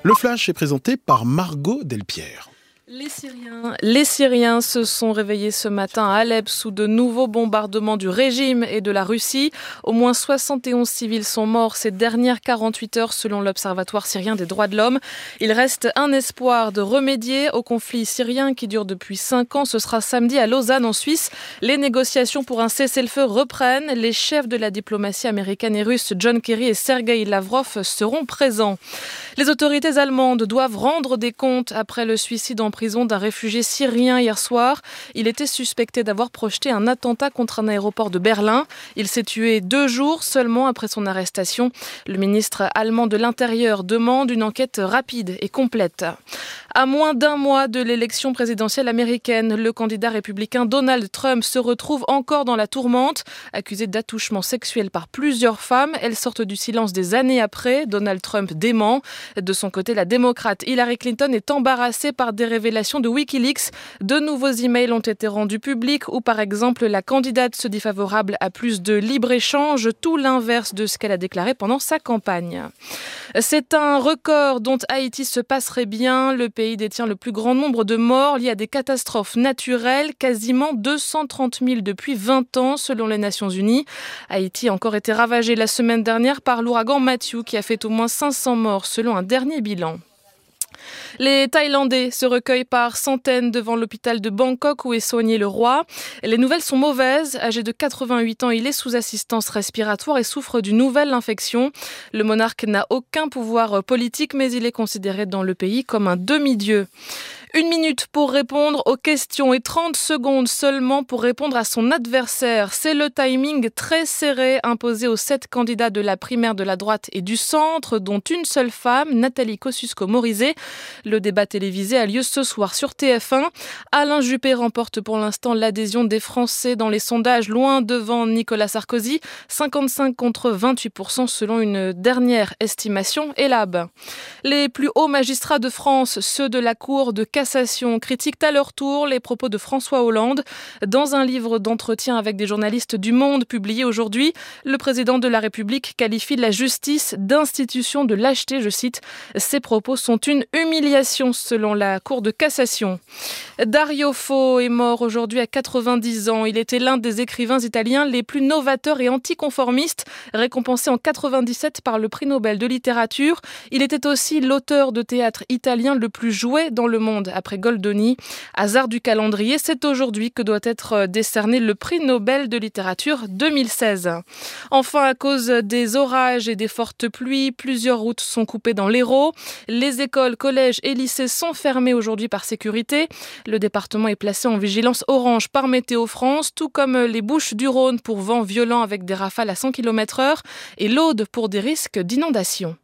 Le Flash est présenté par Margot Delpierre. Les Syriens se sont réveillés ce matin à Alep sous de nouveaux bombardements du régime et de la Russie. Au moins 71 civils sont morts ces dernières 48 heures selon l'Observatoire syrien des droits de l'homme. Il reste un espoir de remédier au conflit syrien qui dure depuis 5 ans. Ce sera samedi à Lausanne en Suisse. Les négociations pour un cessez-le-feu reprennent. Les chefs de la diplomatie américaine et russe, John Kerry et Sergei Lavrov, seront présents. Les autorités allemandes doivent rendre des comptes après le suicide en prison d'un réfugié syrien hier soir. Il était suspecté d'avoir projeté un attentat contre un aéroport de Berlin. Il s'est tué 2 jours seulement après son arrestation. Le ministre allemand de l'Intérieur demande une enquête rapide et complète. À moins d'1 mois de l'élection présidentielle américaine, le candidat républicain Donald Trump se retrouve encore dans la tourmente. Accusé d'attouchement sexuel par plusieurs femmes, elles sortent du silence des années après. Donald Trump dément. De son côté, la démocrate Hillary Clinton est embarrassée par des révélations de Wikileaks. De nouveaux emails ont été rendus publics où, par exemple, la candidate se dit favorable à plus de libre-échange, tout l'inverse de ce qu'elle a déclaré pendant sa campagne. C'est un record dont Haïti se passerait bien. Le pays détient le plus grand nombre de morts liés à des catastrophes naturelles, quasiment 230 000 depuis 20 ans selon les Nations Unies. Haïti a encore été ravagé la semaine dernière par l'ouragan Matthew qui a fait au moins 500 morts selon un dernier bilan. Les Thaïlandais se recueillent par centaines devant l'hôpital de Bangkok où est soigné le roi. Les nouvelles sont mauvaises. Âgé de 88 ans, il est sous assistance respiratoire et souffre d'une nouvelle infection. Le monarque n'a aucun pouvoir politique, mais il est considéré dans le pays comme un demi-dieu. 1 minute pour répondre aux questions et 30 secondes seulement pour répondre à son adversaire. C'est le timing très serré imposé aux 7 candidats de la primaire de la droite et du centre, dont une seule femme, Nathalie Kosciusko-Morizet. Le débat télévisé a lieu ce soir sur TF1. Alain Juppé remporte pour l'instant l'adhésion des Français dans les sondages, loin devant Nicolas Sarkozy. 55 contre 28% selon une dernière estimation ELAB. Les plus hauts magistrats de France, ceux de la Cour de cassation, critiquent à leur tour les propos de François Hollande. Dans un livre d'entretien avec des journalistes du Monde publié aujourd'hui, le président de la République qualifie la justice d'institution de lâcheté, je cite. Ces propos sont une humiliation selon la Cour de cassation. Dario Fo est mort aujourd'hui à 90 ans. Il était l'un des écrivains italiens les plus novateurs et anticonformistes, récompensé en 97 par le prix Nobel de littérature. Il était aussi l'auteur de théâtre italien le plus joué dans le monde après Goldoni. Hasard du calendrier, c'est aujourd'hui que doit être décerné le prix Nobel de littérature 2016. Enfin, à cause des orages et des fortes pluies, plusieurs routes sont coupées dans l'Hérault. Les écoles, collèges et lycées sont fermés aujourd'hui par sécurité. Le département est placé en vigilance orange par Météo France, tout comme les Bouches-du-Rhône pour vents violents avec des rafales à 100 km/h et l'Aude pour des risques d'inondation.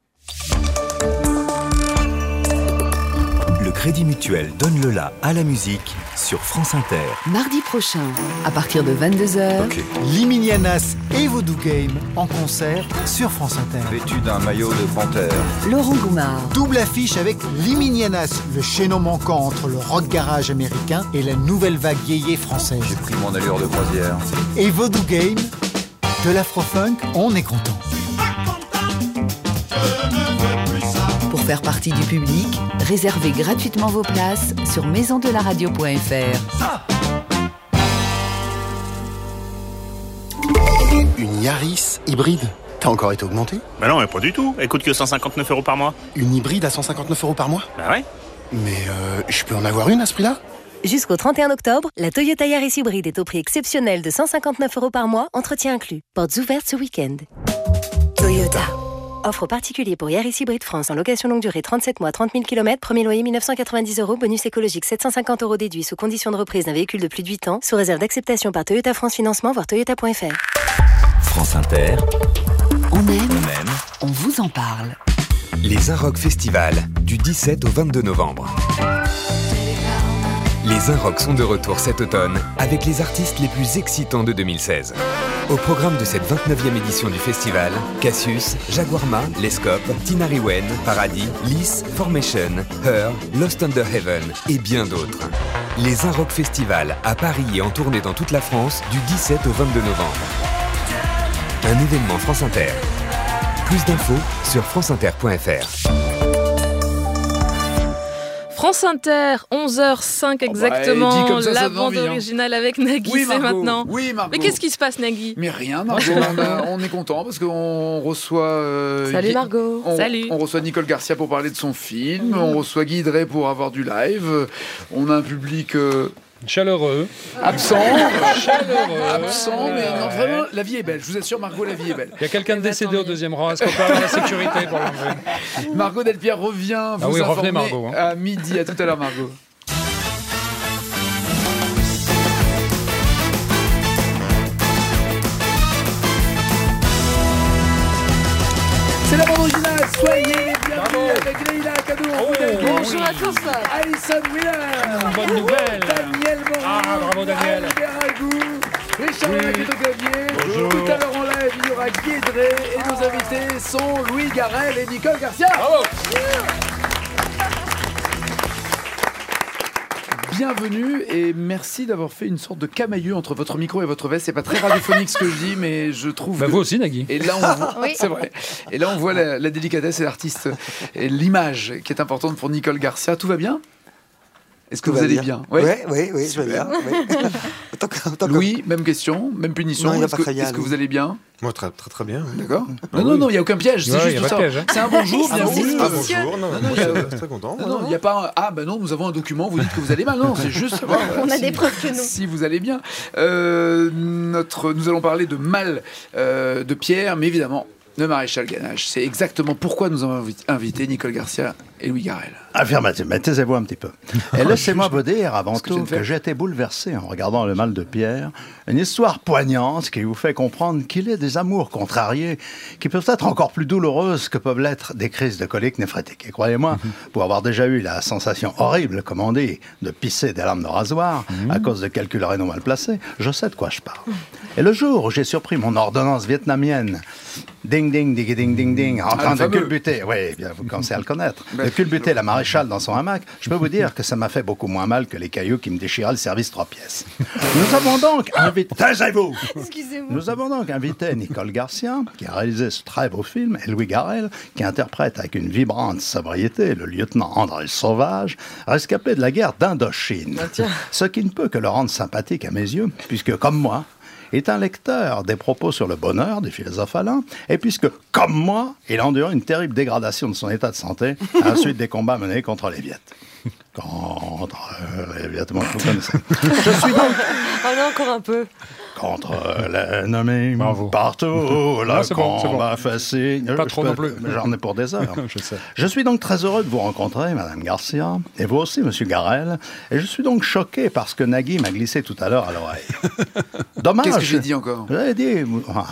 Le Crédit Mutuel donne le la à la musique sur France Inter. Mardi prochain, à partir de 22h, Liminianas et Vodou Game en concert sur France Inter. Vêtu d'un maillot de panthère. Laurent Goumard. Double affiche avec Liminianas, le chaînon manquant entre le rock garage américain et la nouvelle vague yéyé française. J'ai pris mon allure de croisière. Et Vodou Game, de l'afro-funk, on est content. Pour faire partie du public, réservez gratuitement vos places sur maisondelaradio.fr. Une Yaris hybride. T'as encore été augmenté ? Bah non, mais pas du tout. Elle coûte que 159 € par mois. Une hybride à 159 € par mois ? Bah ouais. Mais je peux en avoir une à ce prix-là ? Jusqu'au 31 octobre, la Toyota Yaris hybride est au prix exceptionnel de 159 € par mois, entretien inclus. Portes ouvertes ce week-end. Toyota. Offre particulier pour Yaris Hybride France en location longue durée 37 mois, 30 000 km, premier loyer 1990 €, bonus écologique 750 € déduit sous condition de reprise d'un véhicule de plus de 8 ans, sous réserve d'acceptation par Toyota France Financement, voire toyota.fr. France Inter. On aime, on vous en parle. Les Inrock Festival, du 17 au 22 novembre. Les Inrock sont de retour cet automne avec les artistes les plus excitants de 2016. Au programme de cette 29e édition du festival, Cassius, Jaguarma, Lescope, Tinari Wen, Paradis, Lys, Formation, Her, Lost Under Heaven et bien d'autres. Les Inrock Festival à Paris et en tournée dans toute la France du 17 au 22 novembre. Un événement France Inter. Plus d'infos sur franceinter.fr. France Inter, 11h05 exactement, comme ça la donne bande envie, hein. originale avec Nagui, Oui, c'est Margot. maintenant. Oui, Margot. Mais qu'est-ce qui se passe, Nagui? Mais rien, Margot. on est content parce qu'on reçoit. Salut Margot. Salut. On reçoit Nicole Garcia pour parler de son film. On reçoit Guy Drey pour avoir du live. On a un public. Chaleureux. Absent. Chaleureux. Absent, mais non, vraiment, la vie est belle. Je vous assure, Margot, la vie est belle. Il y a quelqu'un de décédé au deuxième rang. Est-ce qu'on peut avoir la sécurité pour l'enlever? Margot Delpierre revient vous oui, informer revenez, Margot, hein. à midi. À tout à l'heure, Margot. C'est la bande originale, soyez les bienvenus avec Leïla Kaddour. Bonjour à tous. Alison Wheeler. Bonne nouvelle. Daniel Morin. Ah, bravo Daniel. Albert Agou. Richard Lac au clavier. Tout à l'heure en live, il y aura Guy Drey et nos invités sont Louis Garrel et Nicole Garcia. Bravo. Bienvenue et merci d'avoir fait une sorte de camailleux entre votre micro et votre veste. C'est pas très radiophonique ce que je dis, mais je trouve. Bah vous aussi, Nagui. Et là, on voit... Oui. C'est vrai. Et là, on voit la délicatesse et l'artiste et l'image qui est importante pour Nicole Garcia. Tout va bien? Est-ce que vous allez bien? Oui, je vais bien. Oui. Louis, même question, même punition. Non, Est-ce que vous allez bien? Moi, très bien. Oui. D'accord. Non, il n'y a aucun piège. C'est juste ça. Piège, hein. C'est un bonjour, bienvenue. Bonjour. Non, moi, je suis très content. Non, il n'y a pas un... Ah, ben non, nous avons un document, vous dites que vous allez mal. Non, c'est juste savoir. On a des preuves que non. Si vous allez bien. Nous allons parler de Mal de Pierre, mais évidemment, de Maréchal Ganache. C'est exactement pourquoi nous avons invité Nicole Garcia et Louis Garrel. Affirmatif, mais taisez-vous un petit peu. Et laissez-moi vous dire avant ce que je tout viens de faire. que j'ai été bouleversé en regardant Le Mal de Pierre, une histoire poignante qui vous fait comprendre qu'il est des amours contrariés qui peuvent être encore plus douloureuses que peuvent l'être des crises de colique néphrétique. Et croyez-moi, pour avoir déjà eu la sensation horrible, comme on dit, de pisser des lames de rasoir à cause de calculs rénaux mal placés, je sais de quoi je parle. Et le jour où j'ai surpris mon ordonnance vietnamienne, ding ding ding ding ding ding, en train de culbuter, oui, bien, vous commencez à le connaître, de culbuter la maréchale dans son hamac, je peux vous dire que ça m'a fait beaucoup moins mal que les cailloux qui me déchiraient le service 3 pièces. Nous avons donc invité... Taisez-vous! Excusez-moi. Nous avons donc invité Nicole Garcia, qui a réalisé ce très beau film, et Louis Garrel, qui interprète avec une vibrante sobriété le lieutenant André Sauvage, rescapé de la guerre d'Indochine. Ce qui ne peut que le rendre sympathique à mes yeux, puisque, comme moi, est un lecteur des propos sur le bonheur des philosophes Alain, et puisque, comme moi, il endure une terrible dégradation de son état de santé à la suite des combats menés contre les Viettes. Contre les Viettes, vous connaissez. Je suis donc... Oh non, encore un peu. Contre l'ennemi, partout, le combat fait signe. Pas trop non plus. J'en ai pour des heures. Je sais. Je suis donc très heureux de vous rencontrer, Madame Garcia, et vous aussi, Monsieur Garrel, et je suis donc choqué par ce que Nagui m'a glissé tout à l'heure à l'oreille. Dommage. Qu'est-ce que j'ai dit encore? J'ai dit...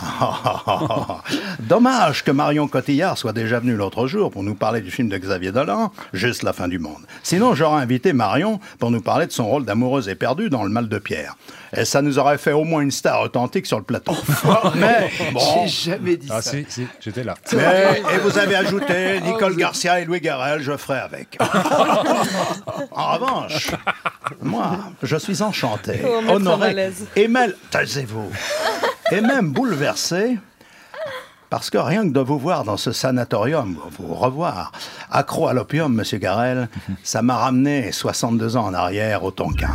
Dommage que Marion Cotillard soit déjà venue l'autre jour pour nous parler du film de Xavier Dolan, Juste la fin du monde. Sinon, j'aurais invité Marion pour nous parler de son rôle d'amoureuse éperdue dans Le Mal de Pierre. Et ça nous aurait fait au moins une star authentique sur le plateau. Mais bon... J'ai jamais dit ça. Ah si, j'étais là. Mais, et vous avez ajouté Nicole Garcia et Louis Garrel, je ferai avec. En revanche, moi, je suis enchanté, honoré, et même... Taisez-vous. Et même bouleversé... Parce que rien que de vous voir dans ce sanatorium, vous revoir, accro à l'opium, Monsieur Garrel, ça m'a ramené 62 ans en arrière au Tonkin.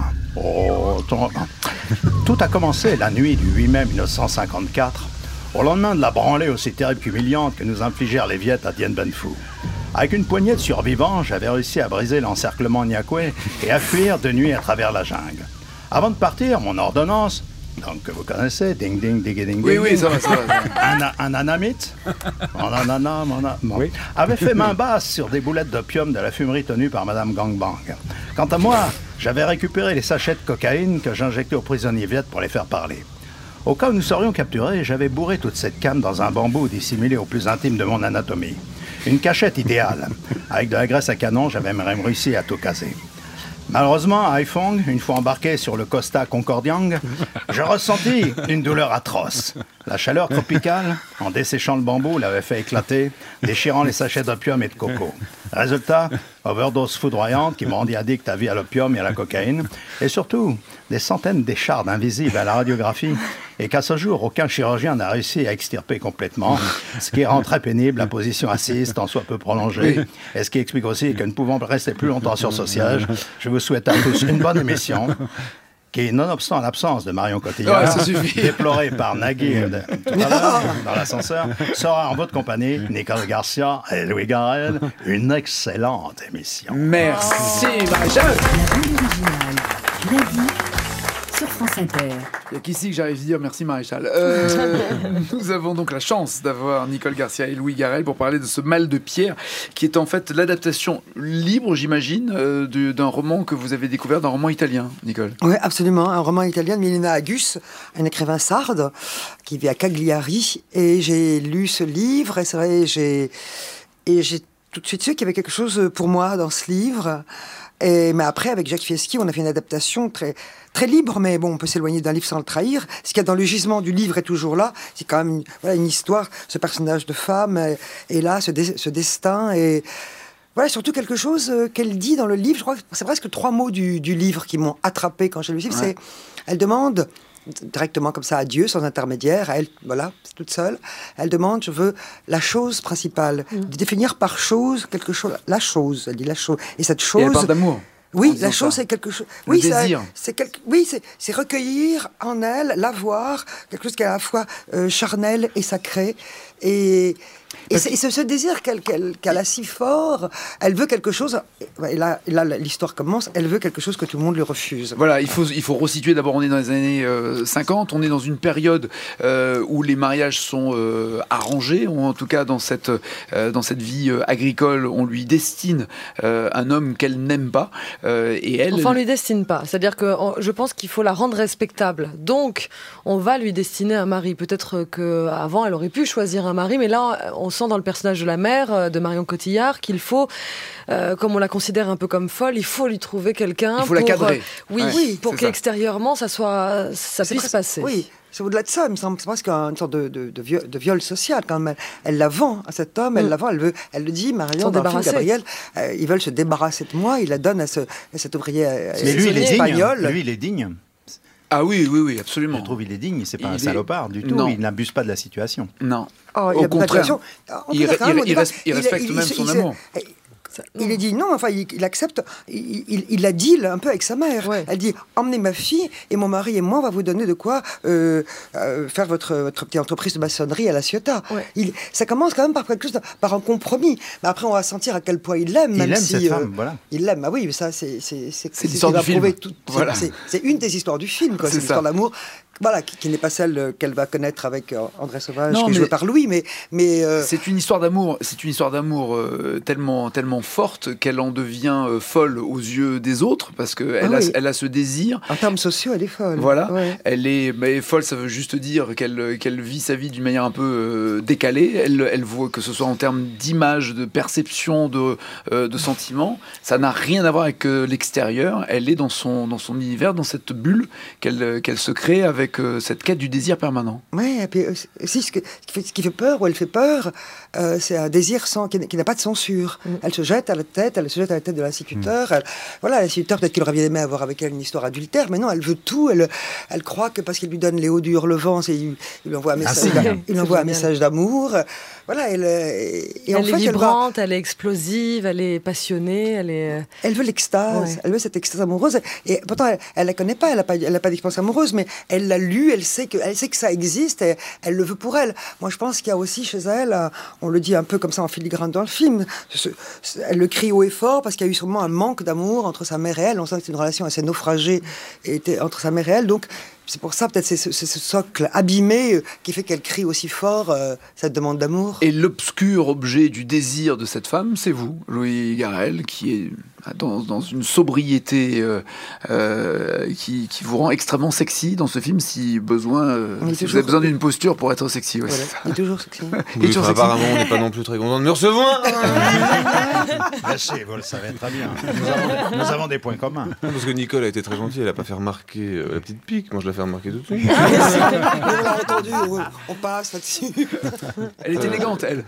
Tout a commencé la nuit du 8 mai 1954, au lendemain de la branlée aussi terrible qu'humiliante que nous infligèrent les Viettes à Dien Bien Phu. Avec une poignée de survivants, j'avais réussi à briser l'encerclement Nyakwe et à fuir de nuit à travers la jungle. Avant de partir, mon ordonnance... Donc, que vous connaissez, ding ding ding ding ding. Oui, ça va. Un anamite, avait fait main basse sur des boulettes d'opium de la fumerie tenue par Madame Gangbang. Quant à moi, j'avais récupéré les sachets de cocaïne que j'injectais aux prisonniers viettes pour les faire parler. Au cas où nous serions capturés, j'avais bourré toute cette canne dans un bambou dissimulé au plus intime de mon anatomie. Une cachette idéale. Avec de la graisse à canon, j'avais même réussi à tout caser. Malheureusement, à Haiphong, une fois embarqué sur le Costa Concordiang, je ressentis une douleur atroce. La chaleur tropicale, en desséchant le bambou, l'avait fait éclater, déchirant les sachets d'opium et de coco. Résultat, overdose foudroyante qui me rendit addict à vie à l'opium et à la cocaïne, et surtout, des centaines d'échardes invisibles à la radiographie et qu'à ce jour, aucun chirurgien n'a réussi à extirper complètement, ce qui rend très pénible la position assise, tant soit peu prolongée, et ce qui explique aussi que ne pouvant rester plus longtemps sur ce siège, je vous souhaite à tous une bonne émission, qui, nonobstant l'absence de Marion Cotillard, déplorée par Nagui tout à l'heure dans l'ascenseur, sera en votre compagnie, Nicole Garcia et Louis Garrel, une excellente émission. Merci, Maréchal. La bande originale, Nagui, sur France Inter. Il n'y a qu'ici que j'arrive à dire merci Maréchal. Nous avons donc la chance d'avoir Nicole Garcia et Louis Garrel pour parler de ce Mal de Pierre, qui est en fait l'adaptation libre, j'imagine, d'un roman que vous avez découvert, d'un roman italien, Nicole. Oui, absolument, un roman italien de Milena Agus, un écrivain sarde qui vit à Cagliari, et j'ai lu ce livre, et c'est vrai, j'ai tout de suite su qu'il y avait quelque chose pour moi dans ce livre. Mais après, avec Jacques Fieschi, on a fait une adaptation très, très libre, mais bon, on peut s'éloigner d'un livre sans le trahir. Ce qu'il y a dans le gisement du livre est toujours là. C'est quand même une histoire, ce personnage de femme, et là, ce destin, et voilà, surtout quelque chose qu'elle dit dans le livre. Je crois que c'est presque 3 mots du livre qui m'ont attrapé quand j'ai lu le livre. Ouais. Elle demande directement comme ça à Dieu, sans intermédiaire, elle, voilà, c'est toute seule, elle demande, je veux la chose principale, de définir par chose quelque chose, la chose, elle dit la chose, et cette chose... Et elle parle d'amour. Oui, la chose, c'est quelque chose... Oui, désir. C'est recueillir en elle, l'avoir, quelque chose qui est à la fois charnel et sacré, et ce désir qu'elle a si fort, elle veut quelque chose, et là l'histoire commence, elle veut quelque chose que tout le monde lui refuse. Voilà, il faut resituer, d'abord on est dans les années 50, on est dans une période où les mariages sont arrangés, ou en tout cas dans cette vie agricole, on lui destine un homme qu'elle n'aime pas, et elle... Enfin, on lui destine pas, c'est-à-dire que je pense qu'il faut la rendre respectable, donc on va lui destiner un mari. Peut-être qu'avant elle aurait pu choisir un mari, mais là on sent dans le personnage de la mère de Marion Cotillard qu'il faut, comme on la considère un peu comme folle, il faut lui trouver quelqu'un. Il faut la cadrer. Pour qu'extérieurement ça puisse passer. Oui. C'est au-delà de ça, il me semble, c'est presque une sorte de viol social quand même. Elle la vend à cet homme, elle le dit, Marion, dans le film, Gabriel, ils veulent se débarrasser de moi, il la donne à cet ouvrier espagnol. Lui, il est digne. Ah oui, absolument. Je trouve qu'il est digne, c'est pas un salopard du tout, il n'abuse pas de la situation. Non, au contraire, il respecte même son amour. Il est dit non, enfin il accepte, il la deal un peu avec sa mère. Ouais. Elle dit emmenez ma fille et mon mari et moi on va vous donner de quoi faire votre petite entreprise de maçonnerie à La Ciotat. Ouais. Ça commence quand même par quelque chose, par un compromis. Mais après on va sentir à quel point il l'aime. Il aime cette femme, voilà. Il l'aime, bah oui, mais ça c'est l'histoire du film. Voilà. C'est une des histoires du film, quoi. C'est l'histoire d'amour. Voilà, qui n'est pas celle qu'elle va connaître avec André Sauvage, qui est joué par Louis, mais c'est une histoire d'amour. C'est une histoire d'amour tellement forte qu'elle en devient folle aux yeux des autres, parce que elle a ce désir. En termes sociaux, elle est folle. Voilà, elle est folle. Ça veut juste dire qu'elle vit sa vie d'une manière un peu décalée. Elle voit, que ce soit en termes d'image, de perception, de sentiments, ça n'a rien à voir avec l'extérieur. Elle est dans son univers, dans cette bulle qu'elle se crée avec cette quête du désir permanent. Oui, et puis aussi ce qui fait peur, ou elle fait peur, c'est un désir qui n'a pas de censure. Elle se jette à la tête de l'instituteur. L'instituteur, peut-être qu'il aurait bien aimé avoir avec elle une histoire adultère, mais non, elle veut tout. Elle croit que parce qu'il lui donne les hauts du Hurlevent, il lui envoie un message d'amour. Voilà, elle est vibrante, elle est explosive, elle est passionnée, elle veut l'extase, elle veut cette extase amoureuse. Et pourtant, elle la connaît pas, elle n'a pas d'expérience amoureuse, mais elle l'a lu, elle sait que ça existe, et elle le veut pour elle. Moi, je pense qu'il y a aussi chez elle, on le dit un peu comme ça en filigrane dans le film, elle le crie haut et fort parce qu'il y a eu sûrement un manque d'amour entre sa mère et elle. On sent que c'est une relation assez naufragée entre sa mère et elle, donc c'est pour ça, peut-être, c'est ce socle abîmé qui fait qu'elle crie aussi fort cette demande d'amour. Et l'obscur objet du désir de cette femme, c'est vous, Louis Garrel, qui est dans une sobriété qui vous rend extrêmement sexy dans ce film, si vous avez besoin d'une posture pour être sexy. Il est toujours sexy. Apparemment, on n'est pas non plus très content de me recevoir. Si, vous le savez très bien. Nous avons des points communs. Non, parce que Nicole a été très gentille, elle n'a pas fait remarquer la petite pique. Moi, je la fais remarquer tout de suite. On a entendu, on passe là-dessus. Elle est élégante, elle.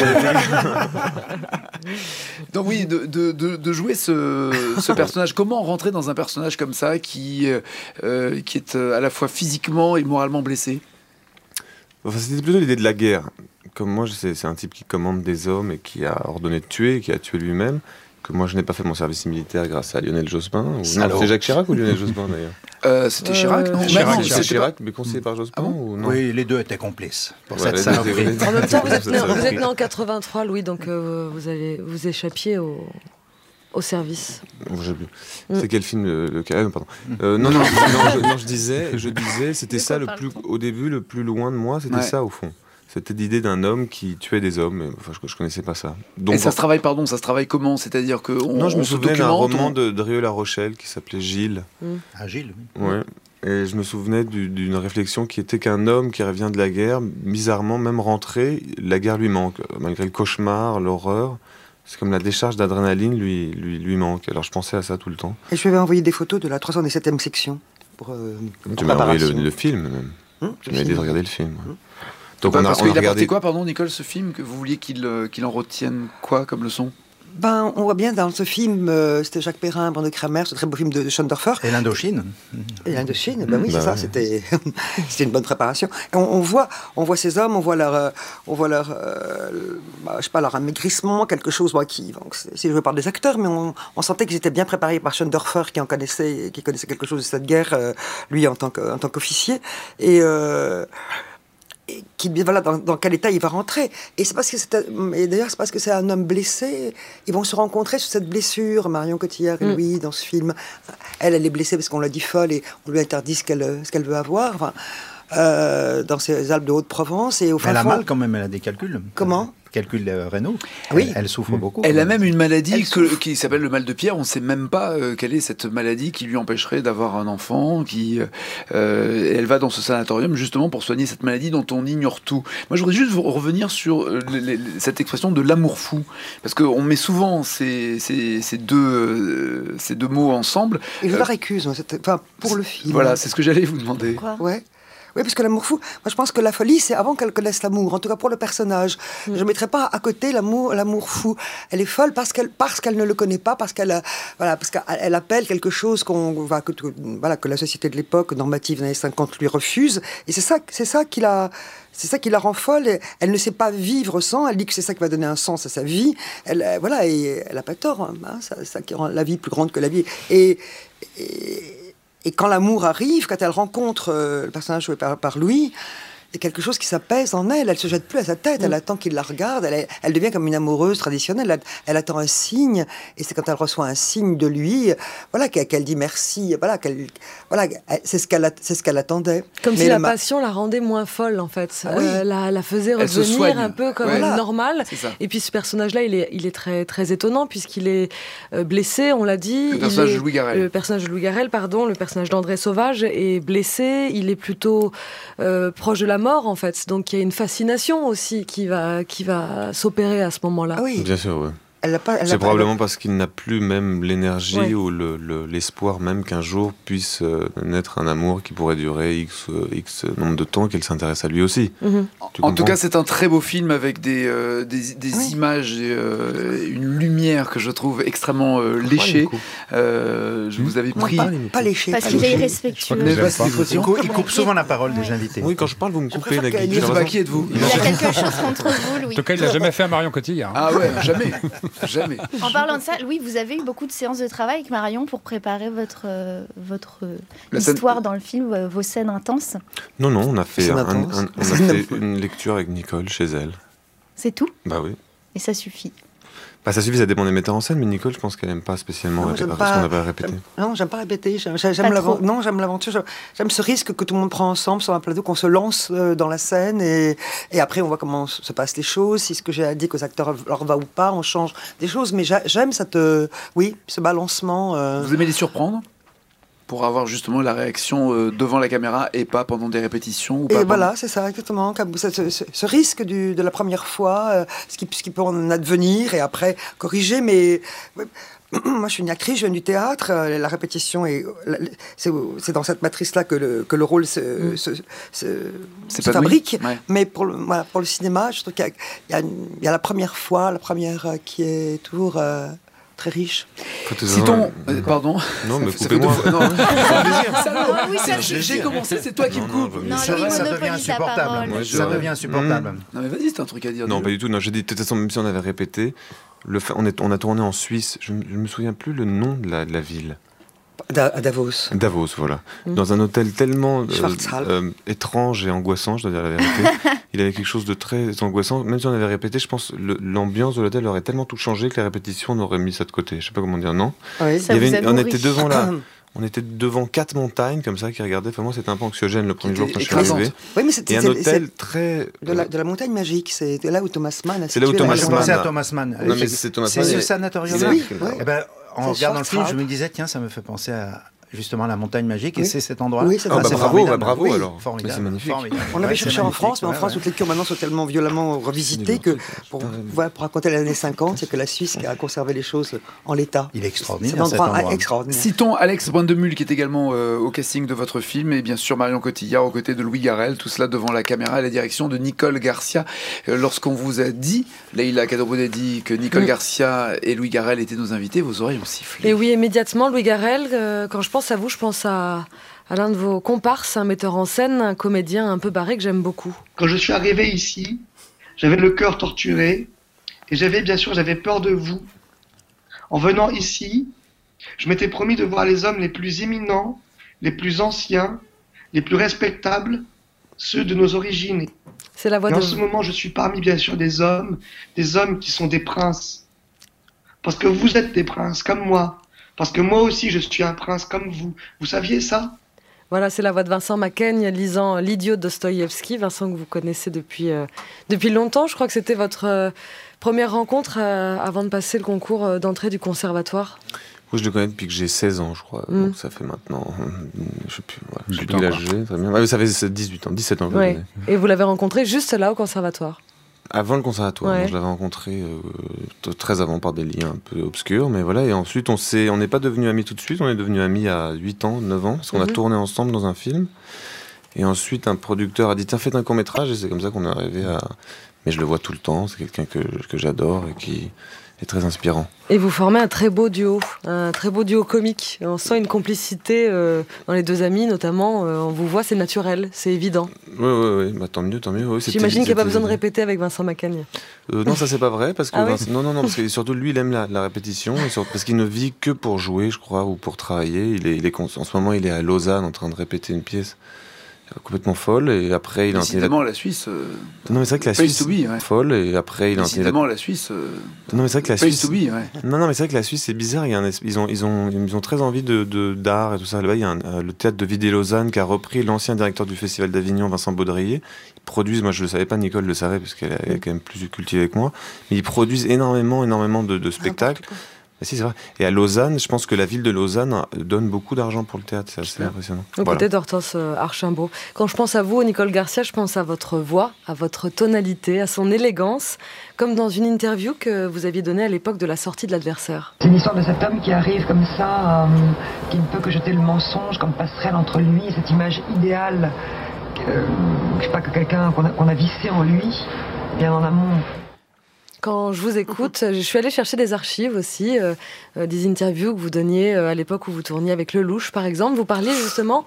Donc oui, de jouer ce personnage, comment rentrer dans un personnage comme ça qui est à la fois physiquement et moralement blessé? Enfin, c'était plutôt l'idée de la guerre. Comme moi, c'est un type qui commande des hommes et qui a ordonné de tuer, qui a tué lui-même. Que moi, je n'ai pas fait mon service militaire grâce à Lionel Jospin. Non, c'était Jacques Chirac ou Lionel Jospin, d'ailleurs? C'était Chirac, non? C'était Chirac, mais conseillé par Jospin ou non? Oui, les deux étaient complices pour Ouais, cette saloperie. En même temps, vous êtes né en 83, Louis, donc vous échappiez au service. Je sais plus. C'est quel film pardon. Non, je disais, c'était ça au début, le plus loin de moi, c'était ça au fond. C'était l'idée d'un homme qui tuait des hommes. Enfin, je connaissais pas ça. Donc, et ça se travaille comment? C'est-à-dire que non, je me souvenais d'un roman de Rieux-La Rochelle qui s'appelait Gilles. Ah, Gilles. Ouais. Et je me souvenais d'une réflexion qui était qu'un homme qui revient de la guerre, bizarrement, même rentré, la guerre lui manque, malgré le cauchemar, l'horreur. C'est comme la décharge d'adrénaline lui manque. Alors je pensais à ça tout le temps. Et je lui avais envoyé des photos de la 317e section. Tu m'as envoyé le film même. Tu m'as dit de regarder le film. Donc parce qu'il apportait quoi, pardon, Nicole, ce film, que vous vouliez qu'il en retienne quoi comme leçon? On voit bien dans ce film, c'était Jacques Perrin, Bande de Kramer, ce très beau film de Schoendorfer. Et l'Indochine. Et l'Indochine, oui, c'est ça, c'était une bonne préparation. Et on voit ces hommes, on voit leur je sais pas, leur amaigrissement, quelque chose c'est joué par des acteurs, mais on sentait qu'ils étaient bien préparés par Schoendorfer, qui connaissait quelque chose de cette guerre, lui en tant qu'officier. Et dans quel état il va rentrer. Et d'ailleurs, c'est parce que c'est un homme blessé. Ils vont se rencontrer sur cette blessure, Marion Cotillard et Louis, dans ce film. Elle est blessée parce qu'on l'a dit folle et on lui interdit ce qu'elle veut avoir. Dans ces Alpes de Haute-Provence. Elle a mal quand même, elle a des calculs. Comment? Calcul rénaux. Oui. Elle souffre beaucoup. Elle a même une maladie qui s'appelle le mal de Pierre. On ne sait même pas quelle est cette maladie qui lui empêcherait d'avoir un enfant. Elle va dans ce sanatorium justement pour soigner cette maladie dont on ignore tout. Moi, je voudrais juste revenir sur cette expression de l'amour fou, parce qu'on met souvent ces deux mots ensemble. Et je la récuse, pour le film. Voilà, c'est ce que j'allais vous demander. Pourquoi? Ouais. Oui, parce que l'amour fou, moi je pense que la folie, c'est avant qu'elle connaisse l'amour, en tout cas pour le personnage. Je ne mettrais pas à côté l'amour fou. Elle est folle parce qu'elle ne le connaît pas, parce qu'elle appelle quelque chose que la société de l'époque, normative des années 50, lui refuse. Et c'est ça qui la rend folle. Elle ne sait pas vivre sans. Elle dit que c'est ça qui va donner un sens à sa vie. Et elle n'a pas tort. C'est ça qui rend la vie plus grande que la vie. Et quand l'amour arrive, quand elle rencontre le personnage joué par Louis, il y a quelque chose qui s'apaise en elle. Elle se jette plus à sa tête. Elle attend qu'il la regarde. Elle devient comme une amoureuse traditionnelle. Elle attend un signe. Et c'est quand elle reçoit un signe de lui, qu'elle dit merci. C'est ce qu'elle attendait. Comme si la passion la rendait moins folle, en fait. La faisait revenir un peu comme normale. Et puis ce personnage-là, il est très, très étonnant puisqu'il est blessé, on l'a dit. Le personnage de Louis Garrel. Le personnage de Louis Garrel, pardon. Le personnage d'André Sauvage est blessé. Il est plutôt proche de la mort, en fait. Donc il y a une fascination aussi qui va s'opérer à ce moment-là. Ah oui. Bien sûr, oui. C'est probablement parce qu'il n'a plus même l'énergie ou l'espoir même qu'un jour puisse naître un amour qui pourrait durer X nombre de temps, qu'il s'intéresse à lui aussi. En tout cas, c'est un très beau film avec des images et une lumière que je trouve extrêmement léchée. Je vous avais pris... Pas léché. Parce qu'il est irrespectueux. Il coupe souvent la parole des invités. Oui, quand je parle, vous me coupez. Qui êtes-vous? Il y a quelque chose contre vous, Louis. En tout cas, il l'a jamais fait à Marion Cotillard. Ah ouais, jamais. Jamais. En parlant de ça, Louis, vous avez eu beaucoup de séances de travail avec Marion pour préparer votre histoire dans le film, vos scènes intenses. Non, on a fait une lecture avec Nicole chez elle. C'est tout? Bah oui. Et ça suffit? Ça suffit, ça dépend des metteurs en scène, mais Nicole, je pense qu'elle n'aime pas spécialement ce qu'on avait répété. Non, j'aime pas répéter. J'aime l'aventure. J'aime ce risque que tout le monde prend ensemble sur un plateau, qu'on se lance dans la scène et après on voit comment se passent les choses, si ce que j'ai dit qu'aux acteurs leur va ou pas, on change des choses. Mais j'aime ce balancement. Vous aimez les surprendre? pour avoir justement la réaction devant la caméra et pas pendant des répétitions ou pas Et voilà, c'est ça, exactement. Comme ce risque de la première fois, ce qui peut en advenir et après corriger, mais... Moi, je suis une actrice, je viens du théâtre. La répétition, c'est dans cette matrice-là que le rôle se fabrique. Ouais. Mais pour le cinéma, je trouve qu'il y a la première fois, qui est toujours très riche. Citons... pardon. Non, mais coupez-moi. J'ai commencé, c'est toi qui me coupes. Ça devient insupportable. Ça devient insupportable. Non, mais vas-y, c'est un truc à dire. Non, pas du tout. Non, j'ai dit, de toute façon, même si on avait répété, on a tourné en Suisse. Je ne me souviens plus le nom de la ville. À Davos. Davos, voilà. Dans un hôtel tellement étrange et angoissant, je dois dire la vérité. Il avait quelque chose de très angoissant. Même si on avait répété, je pense l'ambiance de l'hôtel aurait tellement tout changé que les répétitions, on aurait mis ça de côté. Je sais pas comment dire, non. Oui. On était devant 4 montagnes comme ça qui regardaient. Enfin, moi, c'était un peu anxiogène le premier jour quand je suis écrasante. arrivé. Oui, mais et un hôtel très... De la montagne magique, c'est là où Thomas Mann a situé. C'est là où Thomas Mann. C'est à Thomas Mann. Non, mais c'est Thomas Mann. C'est ce sanatorium-là. Oui. En regardant le film, je me disais, tiens, ça me fait penser à justement la montagne magique, et c'est cet endroit-là. Oui, c'est bravo alors. Formidable. C'est magnifique. On avait cherché en France, mais en France, toutes les cures maintenant sont tellement violemment revisitées que pour raconter les années 50, c'est que la Suisse qui a conservé les choses en l'état. Il est extraordinaire. C'est un endroit extraordinaire. Citons Alex Brandemule qui est également au casting de votre film, et bien sûr Marion Cotillard aux côtés de Louis Garrel, tout cela devant la caméra et la direction de Nicole Garcia. Lorsqu'on vous a dit, Leïla Kadroboud a dit que Nicole Garcia et Louis Garrel étaient nos invités, vos oreilles ont sifflé. Et oui, immédiatement, Louis Garrel, quand je pense à vous, je pense à l'un de vos comparses, un metteur en scène, un comédien un peu barré que j'aime beaucoup. Quand je suis arrivé ici, j'avais le cœur torturé et j'avais peur de vous. En venant ici, je m'étais promis de voir les hommes les plus éminents, les plus anciens, les plus respectables, ceux de nos origines. C'est la voix et de... en ce moment, je suis parmi bien sûr des hommes qui sont des princes. Parce que vous êtes des princes comme moi. Parce que moi aussi, je suis un prince comme vous. Vous saviez ça ? Voilà, c'est la voix de Vincent Macaigne lisant L'idiot de Dostoïevski. Vincent, que vous connaissez depuis longtemps. Je crois que c'était votre première rencontre avant de passer le concours d'entrée du conservatoire. Oui, je le connais depuis que j'ai 16 ans, je crois. Donc ça fait maintenant... Je sais plus, je suis plus âgé, très bien. Ouais, ça fait 18 ans, 17 ans que je le connais. Et vous l'avez rencontré juste là, au conservatoire ? Avant le conservatoire, je l'avais rencontré très avant par des liens un peu obscurs, mais voilà, et ensuite on n'est pas devenus amis tout de suite, on est devenus amis à 8 ans, 9 ans, parce qu'on a tourné ensemble dans un film, et ensuite un producteur a dit tiens, faites un court-métrage, et c'est comme ça qu'on est arrivé à... Mais je le vois tout le temps, c'est quelqu'un que j'adore et qui est très inspirant. Et vous formez un très beau duo comique. On sent une complicité dans les deux amis, notamment. On vous voit, c'est naturel, c'est évident. Oui, bah, tant mieux. Oui, j'imagine qu'il n'y a pas besoin de répéter avec Vincent Macaigne. Non, ça c'est pas vrai, parce que non, parce que surtout lui, il aime la répétition, parce qu'il ne vit que pour jouer, je crois, ou pour travailler. En ce moment, il est à Lausanne en train de répéter une pièce complètement folle, et après il a décidément la Suisse non mais c'est vrai que la Suisse est folle, et après il a décidément la Suisse non mais c'est vrai que la Suisse non mais c'est vrai que la Suisse c'est bizarre, ils ont très envie d'art et tout ça. Là-bas il y a le théâtre de Villers-Lausanne qui a repris l'ancien directeur du Festival d'Avignon, Vincent Baudrier. Ils produisent, moi je le savais pas, Nicole le savait parce qu'elle est quand même plus cultivée que moi, mais ils produisent énormément de spectacles. Si, c'est vrai. Et à Lausanne, je pense que la ville de Lausanne donne beaucoup d'argent pour le théâtre, c'est assez impressionnant. Aux côtés d'Hortense Archambault. Quand je pense à vous, Nicole Garcia, je pense à votre voix, à votre tonalité, à son élégance, comme dans une interview que vous aviez donnée à l'époque de la sortie de L'Adversaire. C'est l'histoire de cet homme qui arrive comme ça, qui ne peut que jeter le mensonge comme passerelle entre lui et cette image idéale, je sais pas, que quelqu'un qu'on a vissé en lui, bien en amont. Quand je vous écoute, je suis allée chercher des archives aussi, des interviews que vous donniez à l'époque où vous tourniez avec Lelouch, par exemple. Vous parliez justement...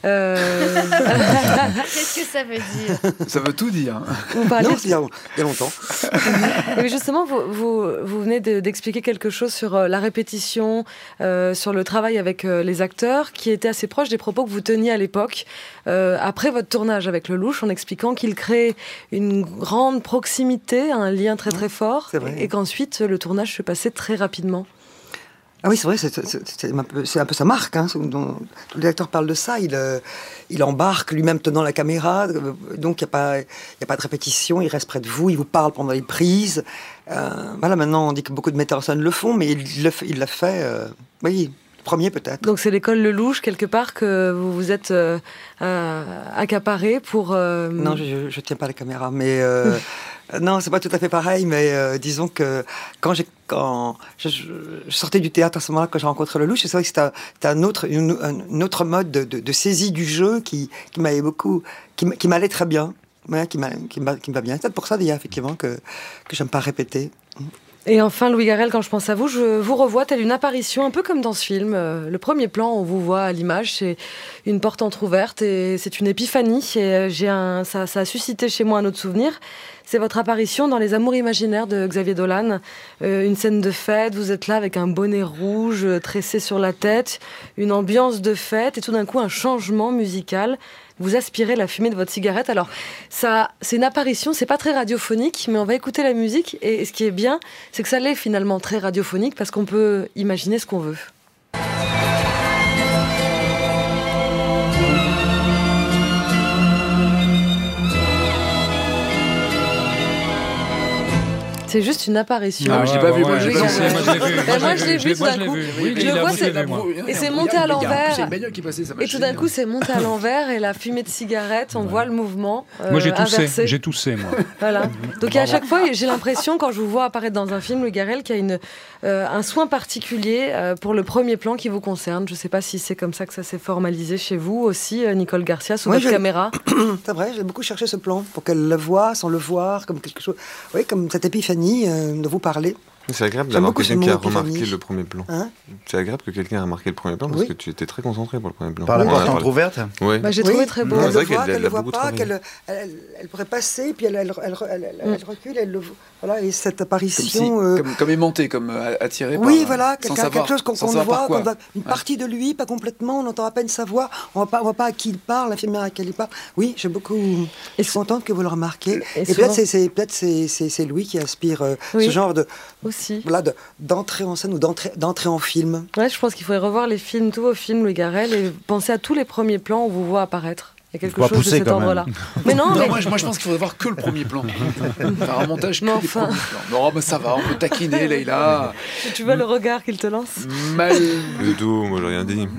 Qu'est-ce que ça veut dire ? Ça veut tout dire. Non, il y a longtemps. Et justement, vous venez d'expliquer quelque chose sur la répétition, sur le travail avec les acteurs, qui était assez proche des propos que vous teniez à l'époque, après votre tournage avec Lelouch, en expliquant qu'il crée une grande proximité, un lien très très fort, et qu'ensuite le tournage se passait très rapidement. Ah oui, c'est vrai, c'est un peu sa marque. Tous les acteurs parlent de ça. Il embarque lui-même tenant la caméra, donc il n'y a pas de répétition. Il reste près de vous, il vous parle pendant les prises. Voilà, maintenant on dit que beaucoup de metteurs en scène le font, mais il l'a fait. premier peut-être. Donc c'est l'école Lelouch, quelque part, que vous vous êtes accaparé pour... Non, je tiens pas la caméra, mais... non, c'est pas tout à fait pareil, mais disons que quand je sortais du théâtre à ce moment-là, quand j'ai rencontré Lelouch, c'est vrai que c'était un autre mode de saisie du jeu qui m'allait beaucoup, qui m'allait très bien, qui me va bien. C'est peut-être pour ça, d'ailleurs, effectivement, que j'aime pas répéter. Et enfin, Louis Garrel, quand je pense à vous, je vous revois telle une apparition, un peu comme dans ce film. Le premier plan, on vous voit à l'image, c'est une porte entrouverte et c'est une épiphanie. Et ça a suscité chez moi un autre souvenir. C'est votre apparition dans Les Amours imaginaires de Xavier Dolan. Une scène de fête, vous êtes là avec un bonnet rouge tressé sur la tête, une ambiance de fête et tout d'un coup un changement musical. Vous aspirez la fumée de votre cigarette. Alors, ça, c'est une apparition, c'est pas très radiophonique, mais on va écouter la musique. Et ce qui est bien, c'est que ça l'est finalement très radiophonique parce qu'on peut imaginer ce qu'on veut. C'est juste une apparition. Ah, j'ai pas vu. Moi, je l'ai vu tout d'un coup. Et c'est monté à l'envers. Et tout d'un coup, c'est monté à l'envers et la fumée de cigarette, on voit le mouvement. Moi, j'ai toussé, moi. Voilà. Donc à chaque fois, j'ai l'impression, quand je vous vois apparaître dans un film, Louis Garrel, qu'il y a un soin particulier pour le premier plan qui vous concerne. Je ne sais pas si c'est comme ça que ça s'est formalisé chez vous aussi, Nicole Garcia, sous votre caméra. C'est vrai, j'ai beaucoup cherché ce plan pour qu'elle le voie sans le voir, comme quelque chose. Oui, comme cette épiphanie de vous parler. C'est agréable d'avoir quelqu'un qui a remarqué le premier plan. C'est agréable que quelqu'un ait remarqué le premier plan parce que tu étais très concentré pour le premier plan. Par la porte entrouverte. Oui. J'ai trouvé très beau. Elle le voit, qu'elle le voit pas, elle pourrait passer, puis elle recule, elle le voit. Voilà, et cette apparition... Comme aimanté, comme attiré par... Oui, voilà, quelque chose qu'on voit, une partie de lui, pas complètement, on entend à peine sa voix, on voit pas à qui il parle, l'infirmière à qui il parle. Oui, je suis contente que vous le remarquiez. Et peut-être c'est Louis qui inspire ce genre de... Voilà, d'entrée en scène ou d'entrée en film. Ouais, je pense qu'il faudrait revoir tous vos films, Louis Garrel, et penser à tous les premiers plans où on vous voit apparaître. Il y a quelque chose de cet ordre-là. Mais non, moi je pense qu'il faudrait voir que le premier plan. Faire un montage que des premiers plans. Non, mais ça va, on peut taquiner, Leïla. Tu vois le regard qu'il te lance? Mal. Du tout, moi j'ai rien dit.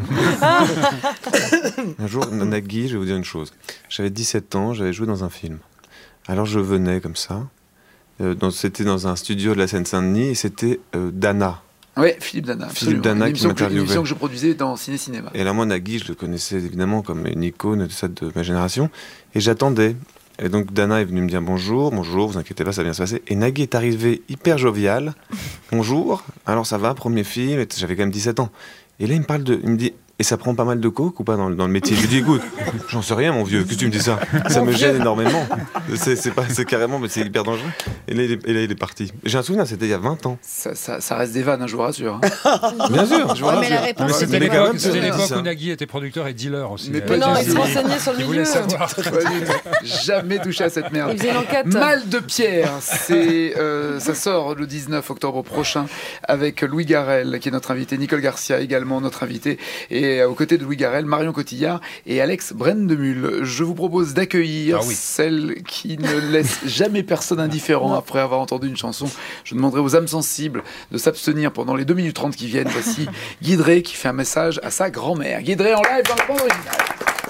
Un jour, Nagui, je vais vous dire une chose. J'avais 17 ans, j'avais joué dans un film. Alors je venais comme ça. C'était dans un studio de la Seine-Saint-Denis et c'était Dana. Oui, Philippe Dana. Philippe Dana qui m'interviewait. Une émission que je produisais dans Ciné-Cinéma. Et là, moi, Nagui, je le connaissais évidemment comme une icône de ma génération. Et j'attendais. Et donc, Dana est venu me dire bonjour, vous inquiétez pas, ça va bien se passer. Et Nagui est arrivé hyper jovial. Bonjour, alors ça va, premier film. J'avais quand même 17 ans. Et là, il me dit, et ça prend pas mal de coke ou pas dans le métier? Je lui dis, écoute, j'en sais rien, mon vieux, que tu me dis ça? Ça me gêne énormément. C'est carrément, mais c'est hyper dangereux. Et là, il est parti. J'ai un souvenir, c'était il y a 20 ans. Ça reste des vannes, je vous rassure. Bien sûr. Je vous rassure. Mais la réponse, c'était l'époque où Nagui était producteur et dealer aussi. Mais non, il se renseignait sur le milieu. Jamais touché à cette merde. Il faisait l'enquête. Mal de pierre, ça sort le 19 octobre prochain avec Louis Garrel, qui est notre invité, Nicole Garcia également notre invité, et aux côtés de Louis Garrel, Marion Cotillard et Alex Brendemühl. Je vous propose d'accueillir celle qui ne laisse jamais personne indifférent après avoir entendu une chanson. Je demanderai aux âmes sensibles de s'abstenir pendant les 2 minutes 30 qui viennent. Voici Guidré qui fait un message à sa grand-mère. Guidré en live dans le bande originale.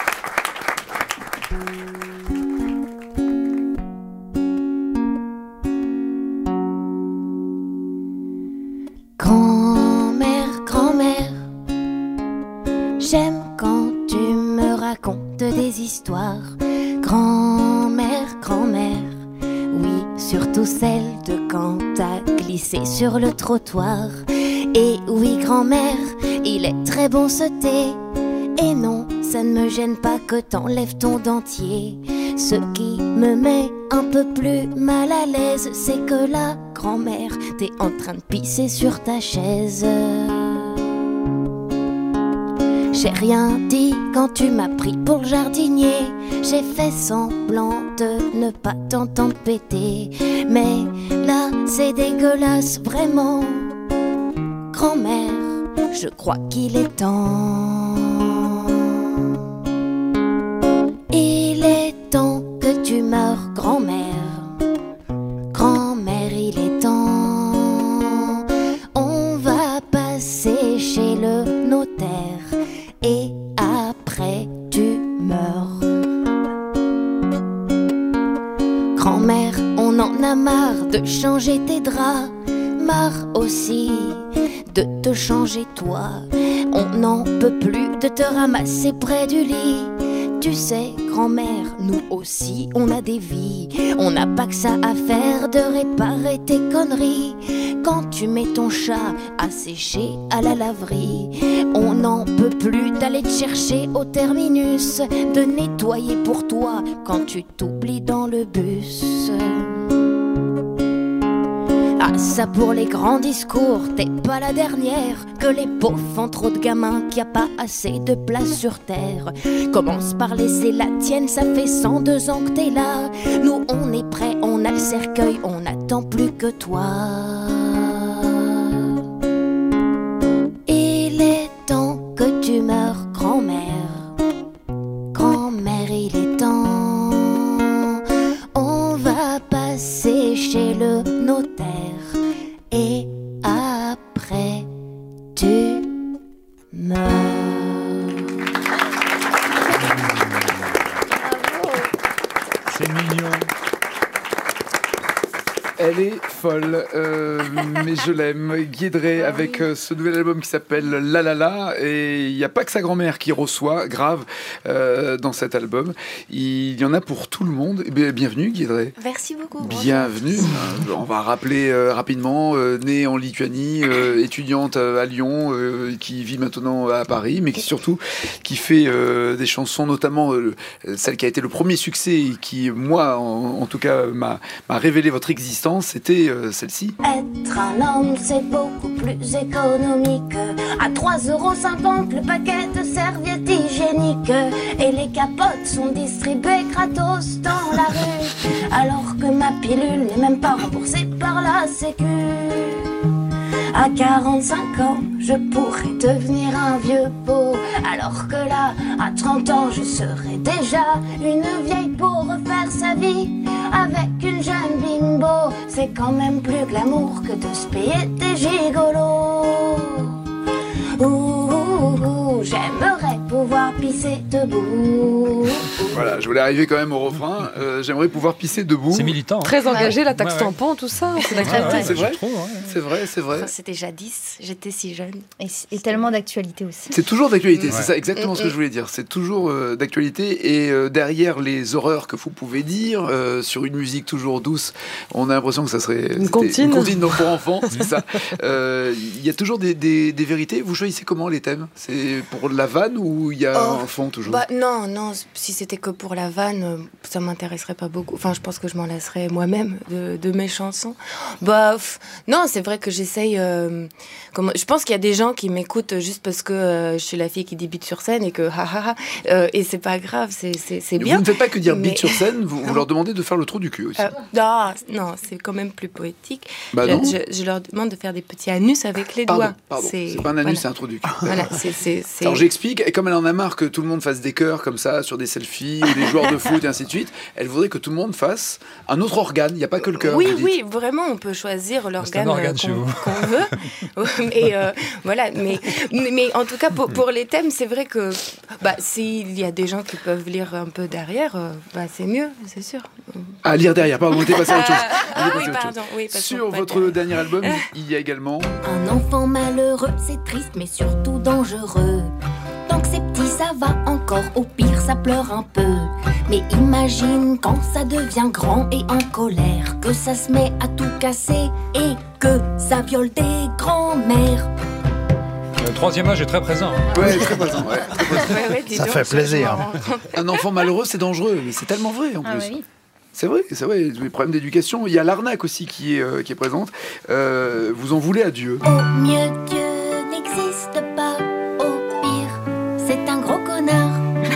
J'aime quand tu me racontes des histoires. Grand-mère, grand-mère, oui, surtout celle de quand t'as glissé sur le trottoir. Et oui, grand-mère, il est très bon ce thé. Et non, ça ne me gêne pas que t'enlèves ton dentier. Ce qui me met un peu plus mal à l'aise, c'est que là, grand-mère, t'es en train de pisser sur ta chaise. J'ai rien dit quand tu m'as pris pour le jardinier. J'ai fait semblant de ne pas t'entendre péter. Mais là, c'est dégueulasse, vraiment. Grand-mère, je crois qu'il est temps. Il est temps que tu meurs, grand-mère. Grand-mère, il est temps. On va passer chez le notaire. de te changer toi. On n'en peut plus de te ramasser près du lit. Tu sais, grand-mère, nous aussi, on a des vies. On n'a pas que ça à faire de réparer tes conneries. Quand tu mets ton chat à sécher à la laverie, on n'en peut plus d'aller te chercher au terminus, de nettoyer pour toi quand tu t'oublies dans le bus. Ah, ça pour les grands discours, t'es pas la dernière. Que les pauvres font trop de gamins, qu'il n'y a pas assez de place sur terre. Commence par laisser la tienne, ça fait 102 ans que t'es là. Nous on est prêts, on a le cercueil, on n'attend plus que toi. Il est temps que tu meurs, grand-mère. Grand-mère, il est temps. On va passer chez le notaire. Et après, tu meurs. C'est mignon. Elle est folle, mais je l'aime. Guy Drey avec ce nouvel album qui s'appelle La La La. Et il n'y a pas que sa grand-mère qui reçoit, grave, dans cet album. Il y en a pour tout le monde. Bienvenue Guy Drey. Merci beaucoup. Bienvenue. On va rappeler rapidement, née en Lituanie, étudiante à Lyon, qui vit maintenant à Paris, mais qui surtout qui fait des chansons, notamment celle qui a été le premier succès et qui, moi, en tout cas, m'a révélé votre existence. C'était celle-ci. Être un homme, c'est beaucoup plus économique. À 3,50 € le paquet de serviettes hygiéniques. Et les capotes sont distribuées gratos dans la rue. Alors que ma pilule n'est même pas remboursée par la sécu. À 45 ans, je pourrais devenir un vieux pot. Alors que là, à 30 ans, je serais déjà une vieille peau. Refaire sa vie avec une jeune bimbo, c'est quand même plus glamour que de se payer des gigolos. J'aimerais pouvoir pisser debout. Voilà, je voulais arriver quand même au refrain. J'aimerais pouvoir pisser debout. C'est militant. Très engagé, la taxe tampon, tout ça. C'est d'actualité. C'est vrai. C'est vrai, c'est vrai. C'était jadis, j'étais si jeune. Et tellement d'actualité aussi. C'est toujours d'actualité, c'est ça exactement ce que je voulais dire. C'est toujours d'actualité. Et derrière les horreurs que vous pouvez dire, sur une musique toujours douce, on a l'impression que ça serait une comptine pour enfants, c'est ça. Il y a toujours des vérités. Vous choisissez comment les thèmes? C'est pour la vanne ou il y a un fond toujours? Non, si c'était que pour la vanne, ça m'intéresserait pas beaucoup. Enfin, je pense que je m'en lasserais moi-même de mes chansons. Non, c'est vrai que j'essaye. Je pense qu'il y a des gens qui m'écoutent juste parce que je suis la fille qui dit bite sur scène et que et c'est pas grave, c'est bien. Vous ne faites pas que dire bite sur scène, vous leur demandez de faire le trou du cul aussi. Non, c'est quand même plus poétique. Je leur demande de faire des petits anus avec les doigts. C'est pas un anus, c'est un trou du cul. Voilà, Alors j'explique, et comme elle en a marre que tout le monde fasse des chœurs comme ça sur des selfies ou des joueurs de foot et ainsi de suite, elle voudrait que tout le monde fasse un autre organe, il n'y a pas que le cœur. Oui, vraiment, on peut choisir l'organe qu'on veut. Mais voilà, mais en tout cas pour les thèmes, c'est vrai que s'il y a des gens qui peuvent lire un peu derrière, c'est mieux, c'est sûr. Ah, lire derrière, pardon, on était passé à autre chose. Sur votre dernier album, il y a également un enfant malheureux, c'est triste mais surtout dangereux. Tant que c'est petit ça va encore, au pire ça pleure un peu. Mais imagine quand ça devient grand et en colère, que ça se met à tout casser et que ça viole des grands-mères. Le troisième âge est très présent. Ouais, très présent. Ça fait plaisir. Un enfant malheureux, c'est dangereux, mais c'est tellement vrai en plus. Oui. C'est vrai, les problèmes d'éducation. Il y a l'arnaque aussi qui est présente. Vous en voulez à Dieu. Au mieux, Dieu n'existe pas. Au pire, c'est un gros connard.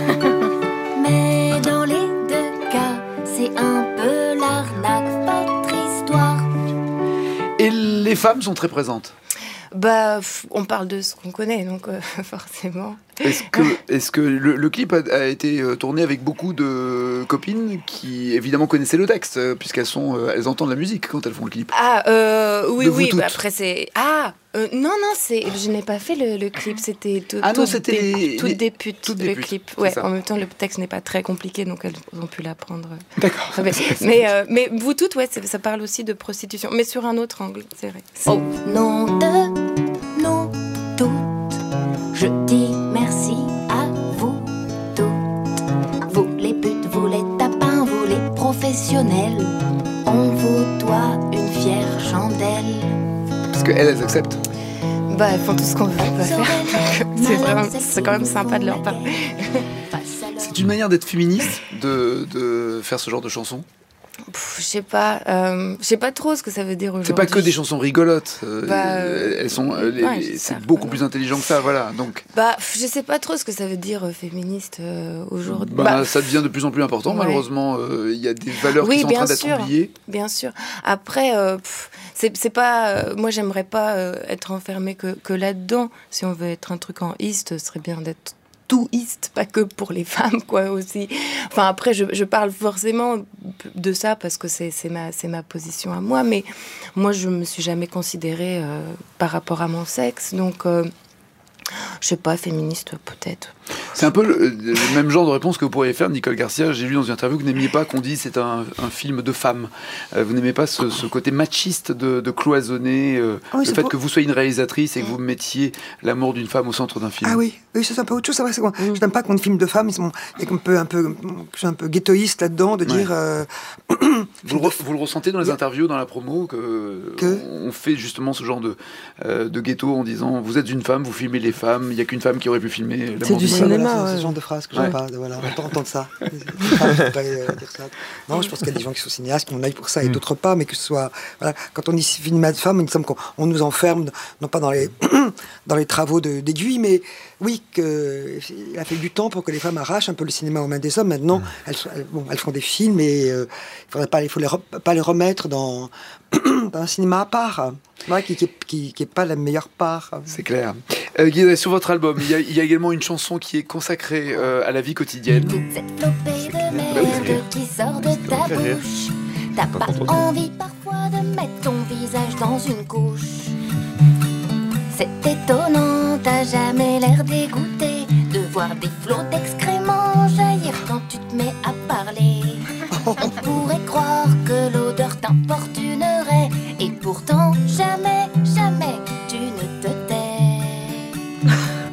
Mais dans les deux cas, c'est un peu l'arnaque, votre histoire. Et les femmes sont très présentes. On parle de ce qu'on connaît, donc forcément. Est-ce que le clip a été tourné avec beaucoup de copines qui évidemment connaissaient le texte, puisqu'elles entendent la musique quand elles font le clip? Oui. Après c'est non, je n'ai pas fait le clip. C'était toutes des putes. Le clip. Ouais. En même temps, le texte n'est pas très compliqué, donc elles ont pu l'apprendre. D'accord. Mais vous toutes, ça parle aussi de prostitution, mais sur un autre angle, c'est vrai. Au nom de nos toutes. Je dis merci à vous toutes. Vous les putes, vous les tapins, vous les professionnels. On vous doit une fière chandelle. Parce qu'elles acceptent. Bah, elles font tout ce qu'on veut pas faire. C'est quand même sympa de leur part. C'est une manière d'être féministe, de faire ce genre de chansons. Je sais pas trop ce que ça veut dire aujourd'hui. C'est pas que des chansons rigolotes. Elles sont, c'est beaucoup plus intelligent que ça, voilà. Donc. Je sais pas trop ce que ça veut dire féministe aujourd'hui. Ça devient de plus en plus important. Ouais. Malheureusement, il y a des valeurs qui sont en train d'être oubliées. Bien sûr. Après, c'est pas. Moi, j'aimerais pas être enfermée que là-dedans. Si on veut être un truc en East, ce serait bien d'être tout-ist, pas que pour les femmes, quoi, aussi. Enfin, après, je parle forcément de ça parce que c'est ma position à moi, mais moi, je me suis jamais considérée par rapport à mon sexe, donc je sais pas, féministe, peut-être. C'est un peu le même genre de réponse que vous pourriez faire, Nicole Garcia. J'ai lu dans une interview que vous n'aimiez pas qu'on dise c'est un film de femme. Vous n'aimez pas ce côté machiste de cloisonner, le fait que vous soyez une réalisatrice et que vous mettiez l'amour d'une femme au centre d'un film. Ah oui, c'est un peu autre chose. C'est vrai, je n'aime pas qu'on filme de femmes. Il y a un peu ghettoïste là-dedans de dire. Vous le ressentez dans les interviews, dans la promo, on fait justement ce genre de ghetto en disant vous êtes une femme, vous filmez les femmes, il n'y a qu'une femme qui aurait pu filmer. C'est du cinéma. C'est ce genre de phrase que j'aime pas. Voilà, on peut entendre ça. Je pas dire ça. Non, je pense qu'il y a des gens qui sont cinéastes, qui ont un œil pour ça et d'autres pas, mais que ce soit. Voilà, quand on dit cinéma de femmes, il me semble qu'on nous enferme, non pas dans les travaux d'aiguille, mais oui, il a fait du temps pour que les femmes arrachent un peu le cinéma aux mains des hommes. Maintenant, elles font des films et il faut pas les remettre dans un cinéma à part, qui est pas la meilleure part. C'est clair. Guy, sur votre album, il y a également une chanson qui est consacrée à la vie quotidienne. Cette flopée de merde qui sort de ta bouche. T'as pas envie parfois de mettre ton visage dans une couche. C'est étonnant, t'as jamais l'air dégoûté de voir des flots d'excréments jaillir quand tu te mets à parler. On pourrait croire que l'odeur t'importunerait et pourtant jamais, jamais tu ne te tais.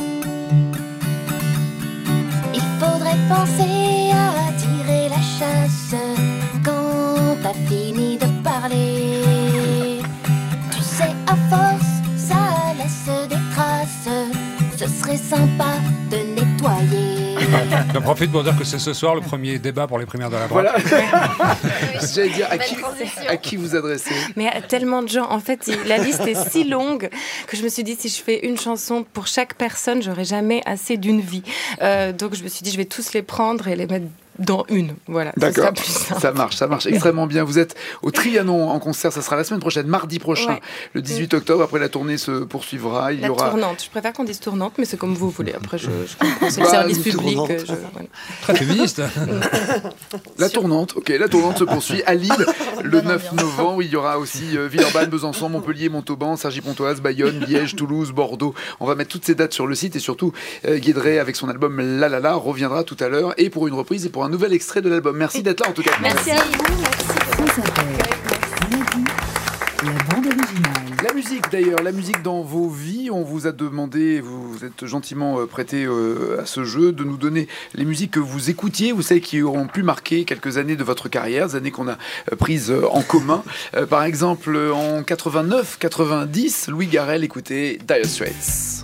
Il faudrait penser à tirer la chasse quand t'as fini de parler. Tu sais, à force, ça laisse des traces. Ce serait sympa de nettoyer. J'en profite pour dire que c'est ce soir le premier débat pour les primaires de la droite. Voilà. J'allais dire, à qui vous adressez? Mais il y a tellement de gens. En fait, la liste est si longue que je me suis dit, si je fais une chanson pour chaque personne, j'aurais jamais assez d'une vie. Donc je me suis dit, je vais tous les prendre et les mettre dans une, voilà. D'accord, ça marche extrêmement bien. Vous êtes au Trianon en concert, ça sera la semaine prochaine, mardi prochain, le 18 octobre. Après, la tournée se poursuivra. Il y aura tournante. Je préfère qu'on dise tournante, mais c'est comme vous voulez. Après, je comprends, c'est le service public. Très féministe. La tournante, la tournante se poursuit à Lille le 9 novembre. Il y aura aussi Villeurbanne, Besançon, Montpellier, Montauban, Cergy-Pontoise, Bayonne, Liège, Toulouse, Bordeaux. On va mettre toutes ces dates sur le site et surtout Guy Drey avec son album La La La reviendra tout à l'heure et pour une reprise et pour un nouvel extrait de l'album. Merci d'être là en tout cas. Merci à vous. La bande originale. La musique d'ailleurs, la musique dans vos vies, on vous a demandé, vous êtes gentiment prêté à ce jeu, de nous donner les musiques que vous écoutiez, vous savez, qui auront pu marquer quelques années de votre carrière, des années qu'on a prises en commun. Par exemple, en 89-90, Louis Garrel écoutait Dire Straits.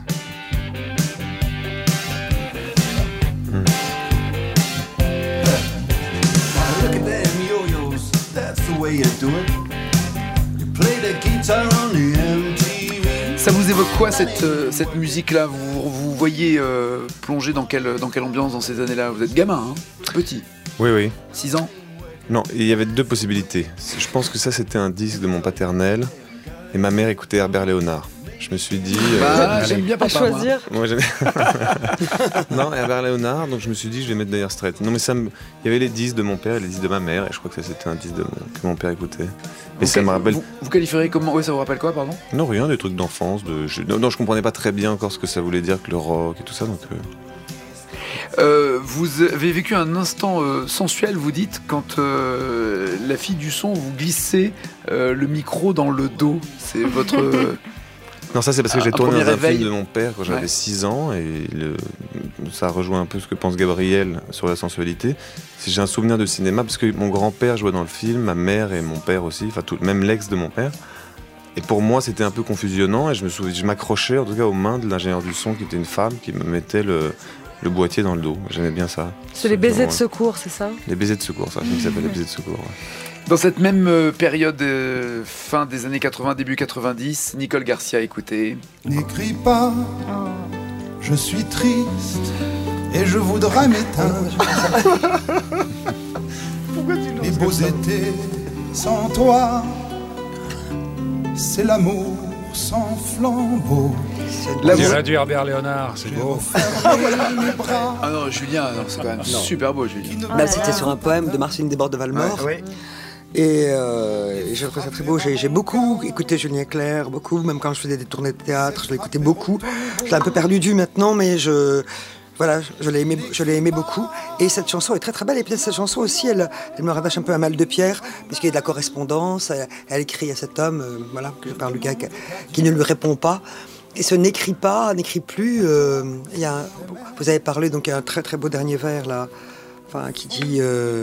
Ça vous évoque quoi cette musique-là? Vous voyez plonger dans quelle ambiance dans ces années-là? Vous êtes gamin, hein? Petit. Oui. 6 ans? Non, il y avait deux possibilités. Je pense que ça c'était un disque de mon paternel et ma mère écoutait Herbert Léonard. Je me suis dit... j'aime bien papa, choisir. Moi, non, Herbert Léonard, donc je me suis dit je vais mettre Dire Straits. Non mais il y avait les disques de mon père et les disques de ma mère et je crois que ça c'était un disque que mon père écoutait. Et ça me rappelle... Vous qualifierez comment? Oui, ça vous rappelle quoi, pardon? Non, rien, des trucs d'enfance. Non, je comprenais pas très bien encore ce que ça voulait dire que le rock et tout ça, donc... Vous avez vécu un instant sensuel, vous dites, quand la fille du son vous glissait le micro dans le dos. C'est votre... Non, ça c'est parce que j'ai Un tourné premier un réveil. film de mon père quand j'avais 6 ans et ça rejoint un peu ce que pense Gabriel sur la sensualité. Si j'ai un souvenir de cinéma, parce que mon grand-père jouait dans le film, ma mère et mon père aussi, enfin même l'ex de mon père. Et pour moi, c'était un peu confusionnant et je m'accrochais en tout cas aux mains de l'ingénieur du son qui était une femme qui me mettait le boîtier dans le dos. J'aimais bien ça. C'est les baisers de secours, c'est ça? Les baisers de secours, c'est un film qui s'appelle Les baisers de secours. Ouais. Dans cette même période, fin des années 80, début 90, Nicole Garcia, écoutez. N'écris pas, je suis triste et je voudrais m'éteindre. Les beaux étés sans toi, c'est l'amour sans flambeau. On dirait du Herbert Léonard, c'est beau. Ah non, Julien, c'est quand même super beau, Julien. Bah, c'était sur un poème de Marceline Desbordes de Valmore. Ouais. Et j'ai trouvé ça très beau. J'ai beaucoup écouté Julien Clerc, beaucoup, même quand je faisais des tournées de théâtre, je l'écoutais beaucoup. Je l'ai un peu perdu du maintenant, mais je l'ai aimé beaucoup. Et cette chanson est très très belle. Et peut-être cette chanson aussi, elle me rattache un peu à Mal de Pierre, puisqu'il y a de la correspondance. Elle écrit à cet homme, par Lucas, qui ne lui répond pas. Et ce n'écrit pas, n'écrit plus. Vous avez parlé, donc il y a un très très beau dernier vers là, qui dit.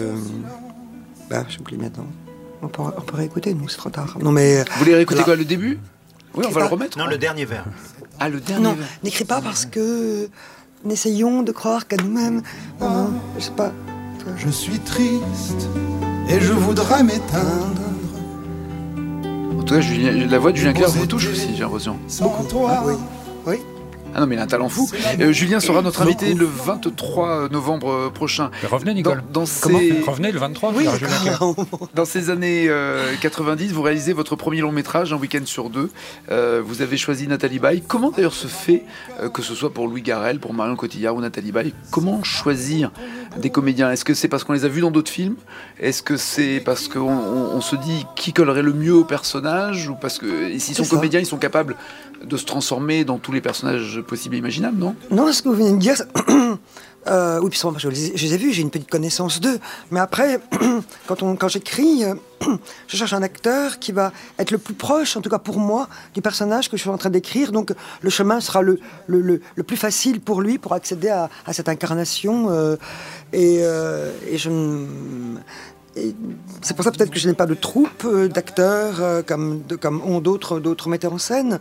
Je n'oublie maintenant. On peut réécouter, nous, c'est trop tard. Non, mais, vous voulez réécouter quoi, le début? Oui, on va le remettre. Non, le dernier vers. Ah, le dernier vers. N'écris pas parce que. N'essayons de croire qu'à nous-mêmes. Non, je sais pas. Je suis triste et je voudrais m'éteindre. En tout cas, la voix de Julien Clerc vous touche aussi, j'ai l'impression. Sans toi. Oui. Ah non, mais il a un talent fou. Julien sera notre invité le 23 novembre prochain. Mais revenez, Nicole. Revenez le 23. Oui, dans ces années 90, vous réalisez votre premier long métrage, Un week-end sur deux. Vous avez choisi Nathalie Baye. Comment d'ailleurs se fait, que ce soit pour Louis Garrel, pour Marion Cotillard ou Nathalie Baye, comment choisir des comédiens? Est-ce que c'est parce qu'on les a vus dans d'autres films? Est-ce que c'est parce qu'on se dit qui collerait le mieux au personnage? Ou parce que s'ils sont comédiens, ils sont capables de se transformer dans tous les personnages possibles et imaginables, non? Non, ce que vous venez de dire, oui, puis je les ai vus, j'ai une petite connaissance d'eux. Mais après, quand j'écris, je cherche un acteur qui va être le plus proche, en tout cas pour moi, du personnage que je suis en train d'écrire. Donc le chemin sera le plus facile pour lui, pour accéder à cette incarnation. Et c'est pour ça peut-être que je n'ai pas de troupe d'acteurs comme ont d'autres metteurs en scène.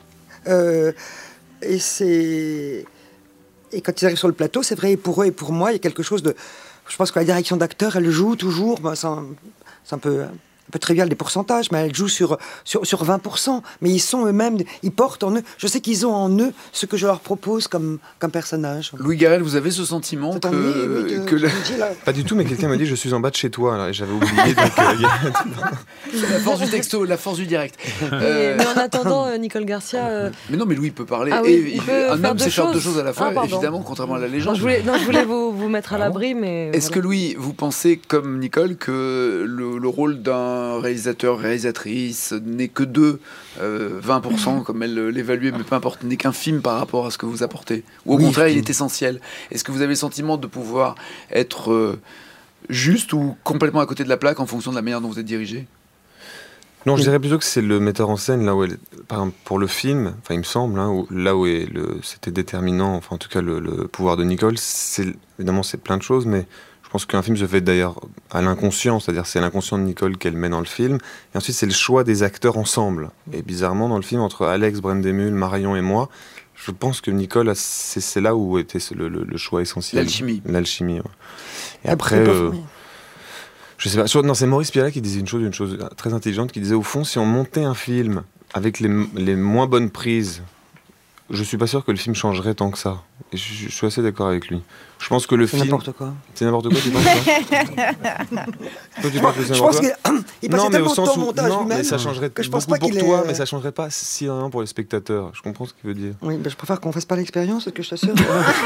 Et quand ils arrivent sur le plateau, c'est vrai, et pour eux et pour moi, il y a quelque chose de... Je pense que la direction d'acteur, elle joue toujours, c'est un peu trivial des pourcentages, mais elle joue sur 20%. Mais ils sont eux-mêmes, ils portent en eux, je sais qu'ils ont en eux ce que je leur propose comme personnage. Louis Garrel, vous avez ce sentiment Pas du tout, mais quelqu'un m'a dit je suis en bas de chez toi, alors, et j'avais oublié. Donc, la force du texto, la force du direct. Mais en attendant, Nicole Garcia... Mais non, mais Louis peut parler. Ah oui, un homme sait faire deux choses à la fois, évidemment, contrairement à la légende. Je voulais vous mettre à l'abri, mais... Est-ce que Louis, vous pensez, comme Nicole, que le rôle d'un réalisateur-réalisatrice n'est que de 20%, comme elle l'évaluait, mais peu importe, n'est qu'infime par rapport à ce que vous apportez? Ou au contraire, il est essentiel? Est-ce que vous avez le sentiment de pouvoir être juste ou complètement à côté de la plaque en fonction de la manière dont vous êtes dirigé? Non, je dirais plutôt que c'est le metteur en scène, là où par exemple, pour le film, il me semble, là où c'était déterminant, enfin en tout cas le pouvoir de Nicole, évidemment c'est plein de choses, mais je pense qu'un film se fait d'ailleurs à l'inconscient, c'est-à-dire c'est l'inconscient de Nicole qu'elle met dans le film, et ensuite c'est le choix des acteurs ensemble. Et bizarrement, dans le film, entre Alex, Brendemühl, Marion et moi, je pense que Nicole, c'est là où était le choix essentiel. L'alchimie, ouais. Et après... je sais pas, non, c'est Maurice Pialat qui disait une chose très intelligente, qui disait au fond, si on montait un film avec les moins bonnes prises, je suis pas sûr que le film changerait tant que ça. Et je suis assez d'accord avec lui. Je pense que le film... n'importe quoi. C'est n'importe quoi, tu penses ça? Toi, tu penses que c'est n'importe quoi? Il passait tellement de temps au montage lui-même mais ça changerait que je pense beaucoup pas pour toi, mais ça changerait pas si rien pour les spectateurs. Je comprends ce qu'il veut dire. Oui, je préfère qu'on fasse pas l'expérience, que je t'assure.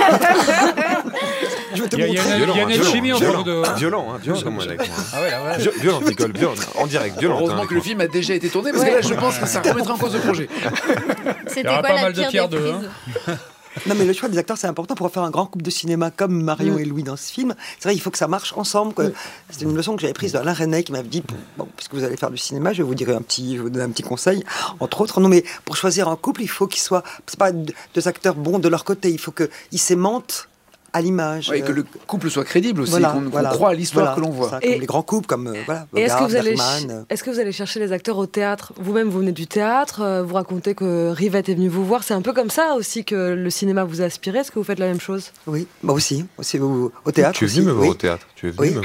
Je vais te montrer. Il y a une alchimie entre vous deux. Violent comme Alex. Ah ouais, là, ouais. Violent, Nicole, violent, en direct, violent. Heureusement que le film a déjà été tourné, parce que là, je pense que ça remettra en cause le projet. C'était quoi la pire des prises? Non, mais le choix des acteurs, c'est important pour faire un grand couple de cinéma comme Marion et Louis dans ce film. C'est vrai, il faut que ça marche ensemble, quoi. C'était une leçon que j'avais prise d'Alain Resnais qui m'avait dit, bon, puisque vous allez faire du cinéma, je vais vous donner un petit conseil, entre autres. Non, mais pour choisir un couple, il faut qu'ils soient, c'est pas deux acteurs bons de leur côté, il faut qu'ils s'aimentent à l'image. Et que le couple soit crédible aussi, qu'on croit à l'histoire que l'on voit. Ça, comme les grands couples, comme et est-ce que vous allez chercher les acteurs au théâtre ? Vous-même, vous venez du théâtre, vous racontez que Rivette est venue vous voir. C'est un peu comme ça aussi que le cinéma vous a aspiré. Est-ce que vous faites la même chose ? Oui, moi aussi au théâtre. Tu es venu me voir au théâtre. Comment ?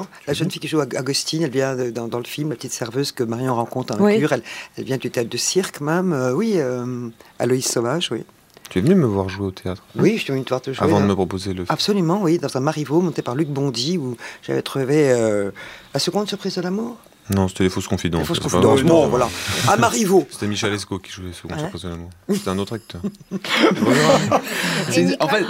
La jeune fille qui joue Agostine, elle vient dans le film, la petite serveuse que Marion rencontre dans la cure. Elle vient du théâtre de cirque même. Aloïs Sauvage, oui. Tu es venu me voir jouer au théâtre ? Oui, je suis venu te voir te jouer. Avant de me proposer le film. Absolument, oui, dans un Marivaux monté par Luc Bondy, où j'avais trouvé La seconde surprise de l'amour. Non, c'était Les Fausses Confidences. Les Fausses Confidences, non, voilà. À Marivaux. C'était Michel Esco qui jouait Seconde surprise de l'amour. C'était un autre acteur. En fait,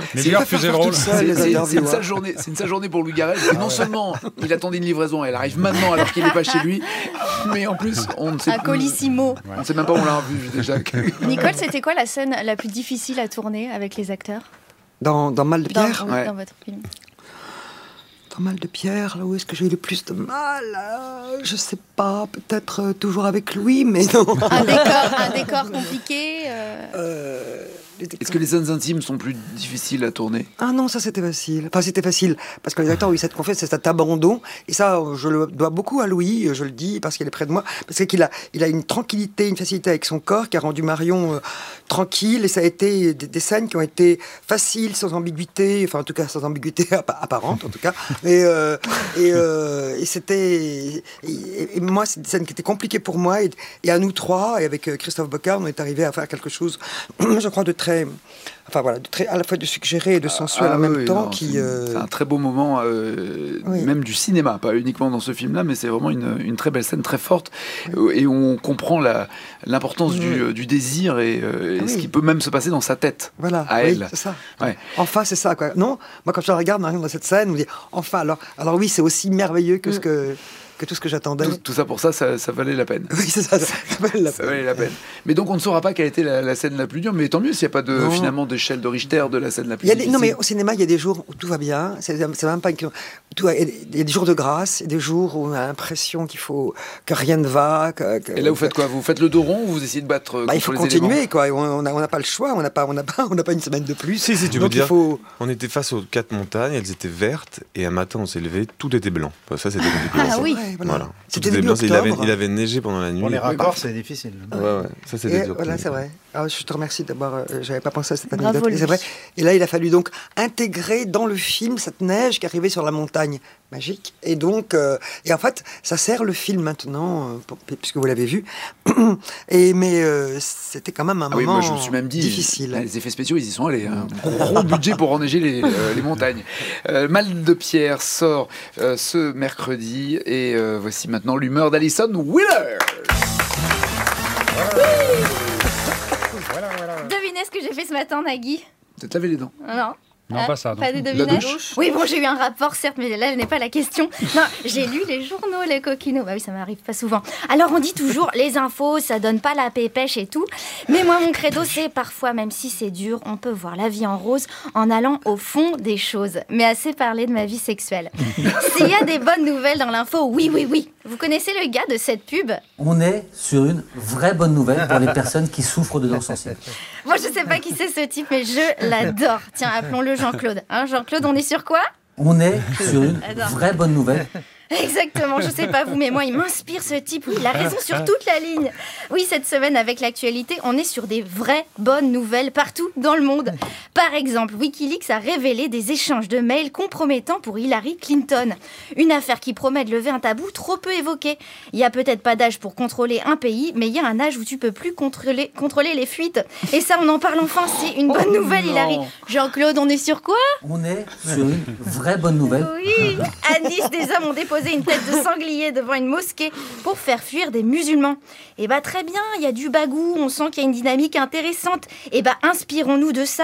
c'est une sale journée pour Louis Garrel. Non seulement il attendait une livraison, elle arrive maintenant alors qu'il n'est pas chez lui, mais en plus, on ne sait pas. Un colissimo. On ne sait même pas où on l'a revu déjà. Nicole, c'était quoi la scène la plus difficile à tourner avec les acteurs ? Dans Mal de Pierre ? Dans votre film. Dans Mal de Pierre, là où est-ce que j'ai eu le plus de mal ? Je sais pas, peut-être toujours avec Louis, mais non. Un décor compliqué Est-ce que les scènes intimes sont plus difficiles à tourner ? Ah non, ça c'était facile. Enfin, c'était facile, parce que les acteurs ont eu cette confiance, c'est cet abandon. Et ça, je le dois beaucoup à Louis, je le dis, parce qu'il est près de moi. Parce qu'il a une tranquillité, une facilité avec son corps qui a rendu Marion tranquille. Et ça a été des scènes qui ont été faciles, sans ambiguïté. Enfin, en tout cas, sans ambiguïté apparente, en tout cas. Et c'était... Et moi, c'est des scènes qui étaient compliquées pour moi. Et à nous trois, et avec Christophe Bocard, on est arrivé à faire quelque chose, je crois, de très... Enfin voilà, à la fois de suggéré et de sensuel en même temps. C'est un très beau moment, même du cinéma, pas uniquement dans ce film-là, mais c'est vraiment une très belle scène, très forte, et on comprend l'importance du désir et ce qui peut même se passer dans sa tête. Voilà, à elle. C'est ça. Ouais. Enfin, c'est ça, quoi. Non, moi quand je regarde Marion dans cette scène, on me dit enfin, alors oui, c'est aussi merveilleux que tout ce que j'attendais. Tout ça pour ça valait la peine. Oui, c'est ça, ça valait la peine. Mais donc on ne saura pas quelle était la scène la plus dure, mais tant mieux s'il n'y a pas finalement d'échelle de Richter de la scène la plus difficile. Non, mais au cinéma, il y a des jours où tout va bien, c'est même pas il y a des jours de grâce, et des jours où on a l'impression que rien ne va. Et là, vous faites quoi ? Vous faites le dos rond ou vous essayez de battre contre les éléments ? Il faut continuer, quoi. On n'a pas le choix, on n'a pas une semaine de plus. Si, tu veux dire, on était face aux 4 montagnes, elles étaient vertes, et un matin on s'est levé, tout était blanc. Ça, c'était compliqué. Ah oui. Voilà. C'était début octobre. Il avait neigé pendant la nuit. Pour les raccords, c'est difficile. Ouais. Ça, c'est début octobre. Voilà, c'est vrai. Alors, je te remercie d'abord. J'avais pas pensé à cette anecdote. C'est vrai. Et là, il a fallu donc intégrer dans le film cette neige qui arrivait sur la montagne magique. Et donc, et en fait, ça sert le film maintenant, puisque vous l'avez vu. Mais c'était quand même un moment moi, je me suis même dit, difficile. Les effets spéciaux, ils y sont allés. Gros budget pour enneiger les montagnes. Mal de Pierre sort ce mercredi. Et voici maintenant l'humeur d'Alison Wheeler. Devinez ce que j'ai fait ce matin, Nagui. Tu te lavé les dents? Non, pas ça. Pas des devinettes. Oui, bon, j'ai eu un rapport, certes, mais là, ce n'est pas la question. Non, j'ai lu les journaux, les coquinos. Bah oui, ça m'arrive pas souvent. Alors, on dit toujours, les infos, ça donne pas la pépèche et tout. Mais moi, mon credo, c'est parfois, même si c'est dur, on peut voir la vie en rose en allant au fond des choses. Mais assez parlé de ma vie sexuelle. S'il y a des bonnes nouvelles dans l'info, oui. Vous connaissez le gars de cette pub? On est sur une vraie bonne nouvelle pour les personnes qui souffrent de dents sensibles. Moi, je sais pas qui c'est ce type, mais je l'adore. Tiens, appelons-le Jean-Claude. Hein, Jean-Claude, on est sur quoi? On est sur une vraie bonne nouvelle. Exactement, je sais pas vous, mais moi, il m'inspire ce type. Oui, il a raison sur toute la ligne. Oui, cette semaine, avec l'actualité, on est sur des vraies bonnes nouvelles partout dans le monde. Par exemple, Wikileaks a révélé des échanges de mails compromettants pour Hillary Clinton. Une affaire qui promet de lever un tabou trop peu évoqué. Il y a peut-être pas d'âge pour contrôler un pays, mais il y a un âge où tu peux plus contrôler les fuites. Et ça, on en parle enfin, c'est une bonne nouvelle, Hillary. Jean-Claude, on est sur quoi? On est sur une vraie bonne nouvelle. Oui, à Nice, des hommes ont déposé une tête de sanglier devant une mosquée pour faire fuir des musulmans. Et bah très bien, il y a du bagou, on sent qu'il y a une dynamique intéressante. Et bah inspirons-nous de ça. Le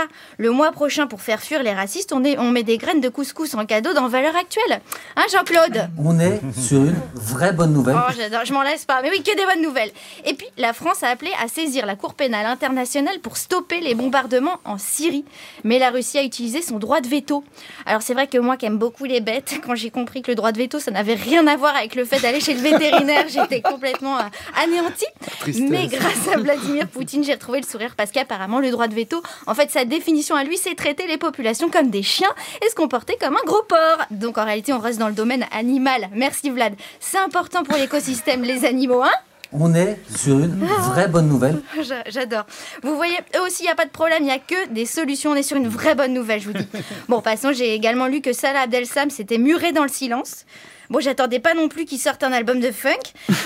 Le mois prochain, pour faire fuir les racistes, on met des graines de couscous en cadeau dans Valeurs Actuelles. Hein, Jean-Claude ? On est sur une vraie bonne nouvelle. Oh, j'adore, je m'en lasse pas. Mais oui, que des bonnes nouvelles. Et puis, la France a appelé à saisir la Cour pénale internationale pour stopper les bombardements en Syrie. Mais la Russie a utilisé son droit de veto. Alors, c'est vrai que moi, qui aime beaucoup les bêtes, quand j'ai compris que le droit de veto, ça n'avait rien à voir avec le fait d'aller chez le vétérinaire, j'étais complètement anéantie. Mais grâce à Vladimir Poutine, j'ai retrouvé le sourire parce qu'apparemment, le droit de veto, en fait, sa définition à lui, c'est traiter les populations comme des chiens et se comporter comme un gros porc. Donc, en réalité, on reste dans le domaine animal. Merci Vlad. C'est important pour l'écosystème, les animaux, hein ? On est sur une vraie bonne nouvelle. J'adore. Vous voyez, eux aussi, il n'y a pas de problème, il n'y a que des solutions. On est sur une vraie bonne nouvelle, je vous dis. Bon, passons, j'ai également lu que Salah Abdel-Sam s'était muré dans le silence. Bon, j'attendais pas non plus qu'il sorte un album de funk.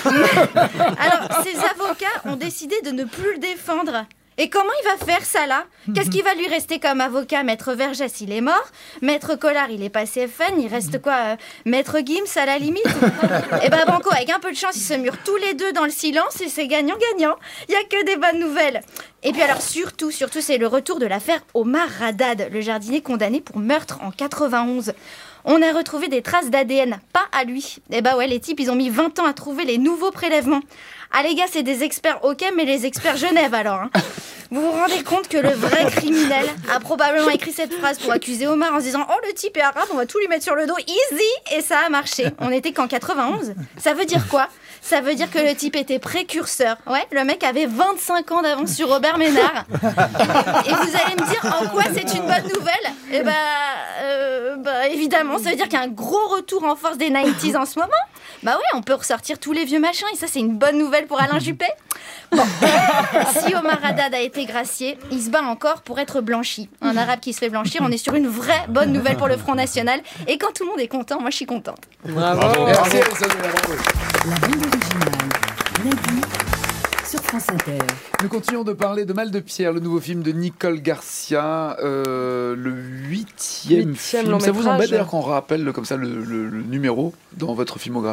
Alors, ses avocats ont décidé de ne plus le défendre. Et comment il va faire ça là ? Qu'est-ce qui va lui rester comme avocat ? Maître Vergès, il est mort. Maître Collard, il est passé FN. Il reste quoi ? Maître Gims à la limite ? Et ben banco, avec un peu de chance, ils se murent tous les deux dans le silence et c'est gagnant-gagnant. Il y a que des bonnes nouvelles. Et puis alors surtout, c'est le retour de l'affaire Omar Haddad, le jardinier condamné pour meurtre en 91. On a retrouvé des traces d'ADN, pas à lui. Et bah ouais, les types, ils ont mis 20 ans à trouver les nouveaux prélèvements. Ah les gars, c'est des experts ok, mais les experts Genève alors. Hein. Vous vous rendez compte que le vrai criminel a probablement écrit cette phrase pour accuser Omar en se disant « Oh, le type est arabe, on va tout lui mettre sur le dos, easy !» Et ça a marché. On était qu'en 91. Ça veut dire quoi ? Ça veut dire que le type était précurseur. Ouais, le mec avait 25 ans d'avance sur Robert Ménard. Et vous allez me dire en quoi c'est une bonne nouvelle ? Eh bah évidemment, ça veut dire qu'il y a un gros retour en force des 90s en ce moment. Bah ouais, on peut ressortir tous les vieux machins et ça c'est une bonne nouvelle pour Alain Juppé. Bon, si Omar Haddad a été gracié, il se bat encore pour être blanchi. Un arabe qui se fait blanchir, on est sur une vraie bonne nouvelle pour le Front National. Et quand tout le monde est content, moi je suis contente. Bravo. Merci. La bande originale, Nagui, sur France Inter. Nous continuons de parler de Mal de Pierre, le nouveau film de Nicole Garcia, le 8e film. Ça vous embête d'ailleurs qu'on rappelle comme ça le numéro dans votre filmographie ?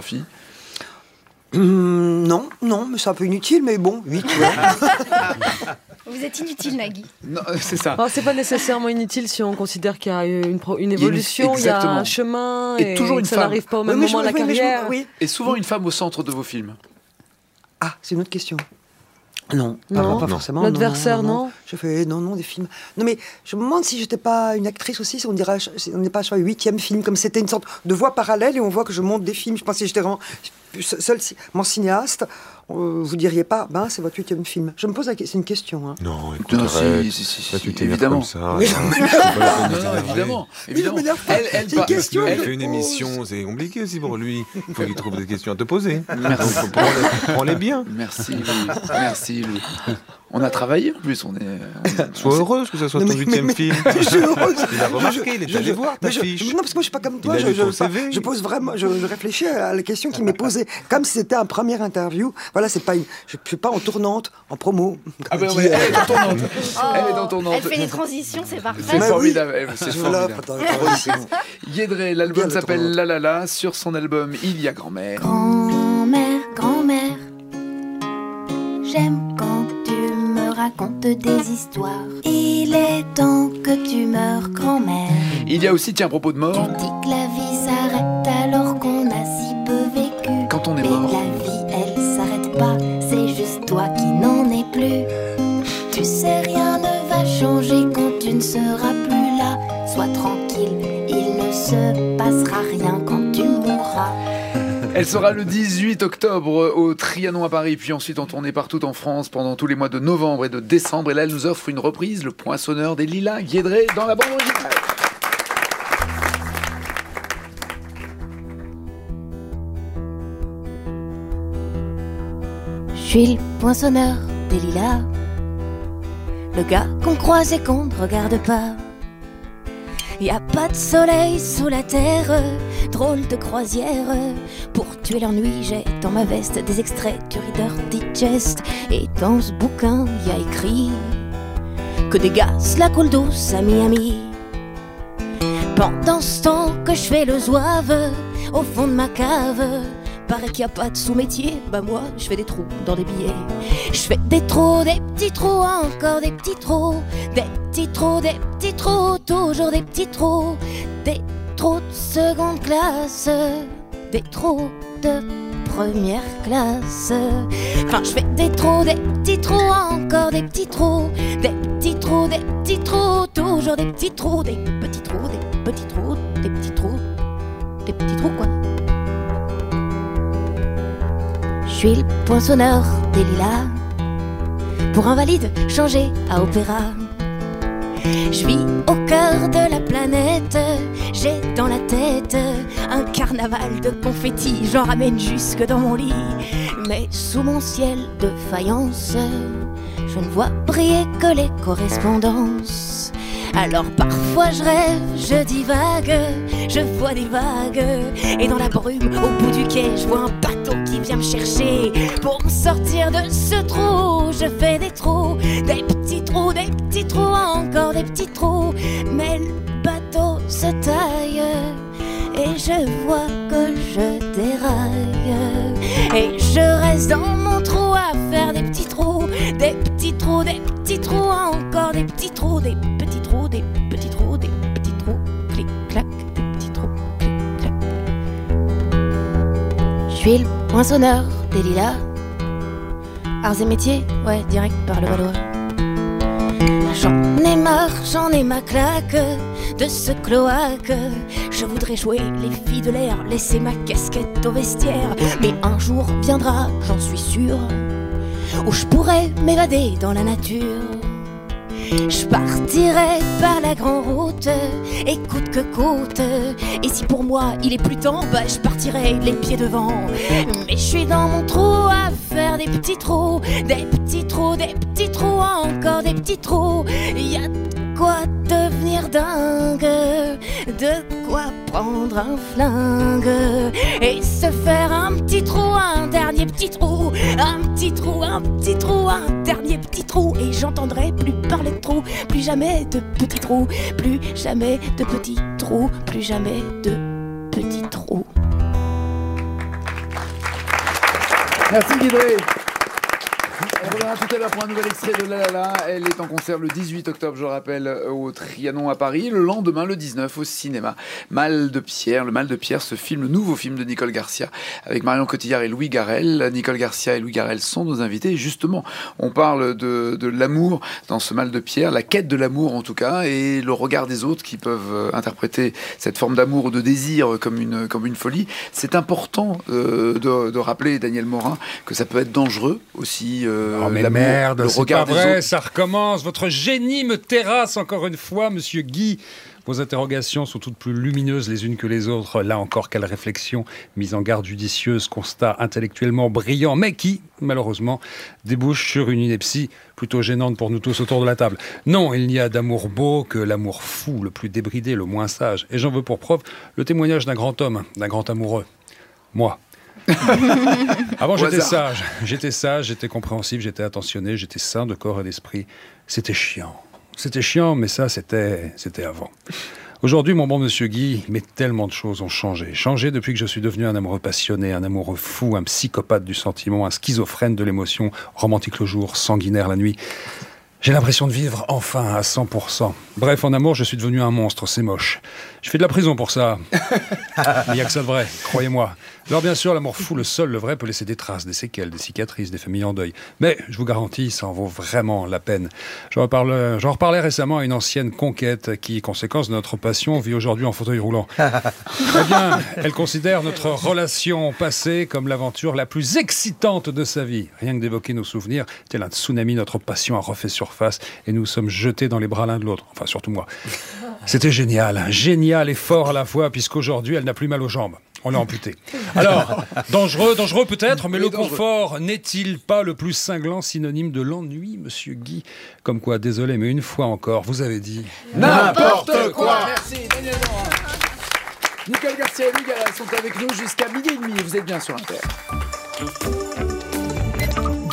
Non, mais c'est un peu inutile, mais bon, 8. Ouais. Vous êtes inutile, Nagui. Non, c'est ça. Alors, c'est pas nécessairement inutile si on considère qu'il y a une évolution, il y a un chemin, et toujours une ça n'arrive pas au même moment de la carrière. Et souvent une femme au centre de vos films. Ah, c'est une autre question. Non, pas forcément. L'adversaire, non. Je fais non, des films. Non, mais je me demande si j'étais pas une actrice aussi, si on dirait, on n'est pas sur le 8e film, comme c'était une sorte de voie parallèle et on voit que je monte des films. Je pensais que j'étais vraiment seul, mon cinéaste. Vous diriez pas, c'est votre 8e film. Je me pose c'est une question. Hein. Non, écoute, si, évidemment. Comme ça, oui. Non, évidemment. Elle fait une émission, c'est compliqué aussi pour lui. Il faut qu'il trouve des questions à te poser. Merci. Prends-les bien. Merci, Louis. On a travaillé en plus. Sois heureuse que ça soit ton 8e film. Je suis heureuse. Il a remarqué, il est allé voir ta fiche. Non, parce que moi je suis pas comme toi. Je pose vraiment, je réfléchis à la question qui m'est posée, comme si c'était un première interview. Voilà, c'est pas je suis pas en tournante, en promo. Elle est en tournante. Elle est en tournante. Elle fait les transitions, c'est parfait. C'est formidable. C'est formidable. Guédré, l'album s'appelle La La La. Sur son album, il y a Grand-mère. Grand-mère, j'aime quand tu me racontes des histoires. Il est temps que tu meurs, grand-mère. Il y a aussi, tiens, à propos de mort. Tu dis que la vie s'arrête alors qu'on a si peu vécu. Quand on est mais mort. La vie, elle s'arrête pas, c'est juste toi qui n'en es plus. Tu sais, rien ne va changer quand tu ne seras plus là. Sois tranquille, il ne se passera rien quand tu mourras. Elle sera le 18 octobre au Trianon à Paris, puis ensuite en tournée partout en France pendant tous les mois de novembre et de décembre. Et là, elle nous offre une reprise, Le Poinçonneur des Lilas, Guédré dans la bande originale. Je suis le poinçonneur des lilas, le gars qu'on croise et qu'on ne regarde pas. Y a pas de soleil sous la terre, drôle de croisière. Pour tuer l'ennui, j'ai dans ma veste des extraits du Reader Digest. Et dans ce bouquin, y a écrit que des gars se la coulent douce à Miami. Pendant ce temps que je fais le zouave au fond de ma cave, paraît qu'il n'y a pas de sous-métier. Bah moi, je fais des trous dans des billets. Je fais des trous, des petits trous, encore des petits trous. Des petits trous, des petits trous, toujours des petits trous. Des trous de seconde classe, des trous de première classe. Enfin, je fais des petits trous, encore des petits trous. Des petits trous, toujours des petits trous. Des petits trous, des petits trous, des petits trous. Des petits trous, quoi. Je suis le poinçonneur des lilas. Pour invalide, changé à opéra. Je vis au cœur de la planète. J'ai dans la tête un carnaval de confettis. J'en ramène jusque dans mon lit. Mais sous mon ciel de faïence, je ne vois briller que les correspondances. Alors parfois je rêve, je divague, je vois des vagues. Et dans la brume, au bout du quai, je vois un bateau qui vient me chercher. Pour me sortir de ce trou, je fais des trous. Des petits trous, encore des petits trous. Mais le bateau se taille et je vois que je déraille. Et je reste dans mon trou à faire des petits trous. Des petits trous, des petits trous, encore des petits trous. Des petits trous, des petits trous, des petits trous. Clic, clac, des petits trous, clic, clac. Je suis le poinçonneur des lilas. Arts et métiers, ouais, direct par le Valois. J'en ai ma claque de ce cloaque. Je voudrais jouer les filles de l'air, laisser ma casquette au vestiaire. Mais un jour viendra, j'en suis sûre, où je pourrais m'évader dans la nature. Je partirai par la grande route, et coûte que coûte. Et si pour moi il est plus temps, bah je partirai les pieds devant. Mais je suis dans mon trou à faire des petits trous. Des petits trous, des petits trous, encore des petits trous. Y a de quoi devenir dingue, de quoi prendre un flingue et se faire un petit trou, un dernier petit trou. Un petit trou, un petit trou, un dernier petit trou. Et j'entendrai plus parler de trous, plus jamais de petits trous, plus jamais de petits trous, plus jamais de petits trous. Merci Guidré. On reviendra tout à l'heure pour un nouvel extrait de La La La. Elle est en concert le 18 octobre, je le rappelle, au Trianon à Paris. Le lendemain, le 19, au cinéma. Mal de Pierre, Le Mal de Pierre, ce film, le nouveau film de Nicole Garcia, avec Marion Cotillard et Louis Garrel. Nicole Garcia et Louis Garrel sont nos invités. Et justement, on parle de l'amour dans ce Mal de Pierre, la quête de l'amour en tout cas, et le regard des autres qui peuvent interpréter cette forme d'amour ou de désir comme une folie. C'est important de rappeler, Daniel Morin, que ça peut être dangereux aussi. Oh mais merde, c'est pas vrai, ça recommence. Votre génie me terrasse encore une fois, monsieur Guy. Vos interrogations sont toutes plus lumineuses les unes que les autres. Là encore, quelle réflexion, mise en garde judicieuse, constat intellectuellement brillant, mais qui, malheureusement, débouche sur une ineptie plutôt gênante pour nous tous autour de la table. Non, il n'y a d'amour beau que l'amour fou, le plus débridé, le moins sage. Et j'en veux pour preuve le témoignage d'un grand homme, d'un grand amoureux. Moi. Avant, j'étais sage, j'étais compréhensif, j'étais attentionné, j'étais sain de corps et d'esprit. C'était chiant, mais ça, c'était avant. Aujourd'hui, mon bon monsieur Guy, mais tellement de choses ont changé depuis que je suis devenu un amoureux passionné, un amoureux fou, un psychopathe du sentiment, un schizophrène de l'émotion, romantique le jour, sanguinaire la nuit. J'ai l'impression de vivre enfin à 100%. Bref, en amour, je suis devenu un monstre, c'est moche. Je fais de la prison pour ça. Mais il n'y a que ça de vrai, croyez-moi. Alors bien sûr, l'amour fou, le seul, le vrai, peut laisser des traces, des séquelles, des cicatrices, des familles en deuil. Mais je vous garantis, ça en vaut vraiment la peine. J'en reparlais récemment à une ancienne conquête qui, conséquence de notre passion, vit aujourd'hui en fauteuil roulant. Eh bien, elle considère notre relation passée comme l'aventure la plus excitante de sa vie. Rien que d'évoquer nos souvenirs, tel un tsunami, notre passion a refait surface et nous sommes jetés dans les bras l'un de l'autre. Enfin, surtout moi. C'était génial et fort à la fois, puisqu'aujourd'hui, elle n'a plus mal aux jambes. On l'a amputée. Alors, dangereux peut-être, mais le confort n'est-il pas le plus cinglant synonyme de l'ennui, monsieur Guy? Comme quoi, désolé, mais une fois encore, vous avez dit... N'importe quoi. Merci, Daniel Morin. Nicole Garcia et Louis Garrel sont avec nous jusqu'à 12h30. Vous êtes bien sur Inter. Du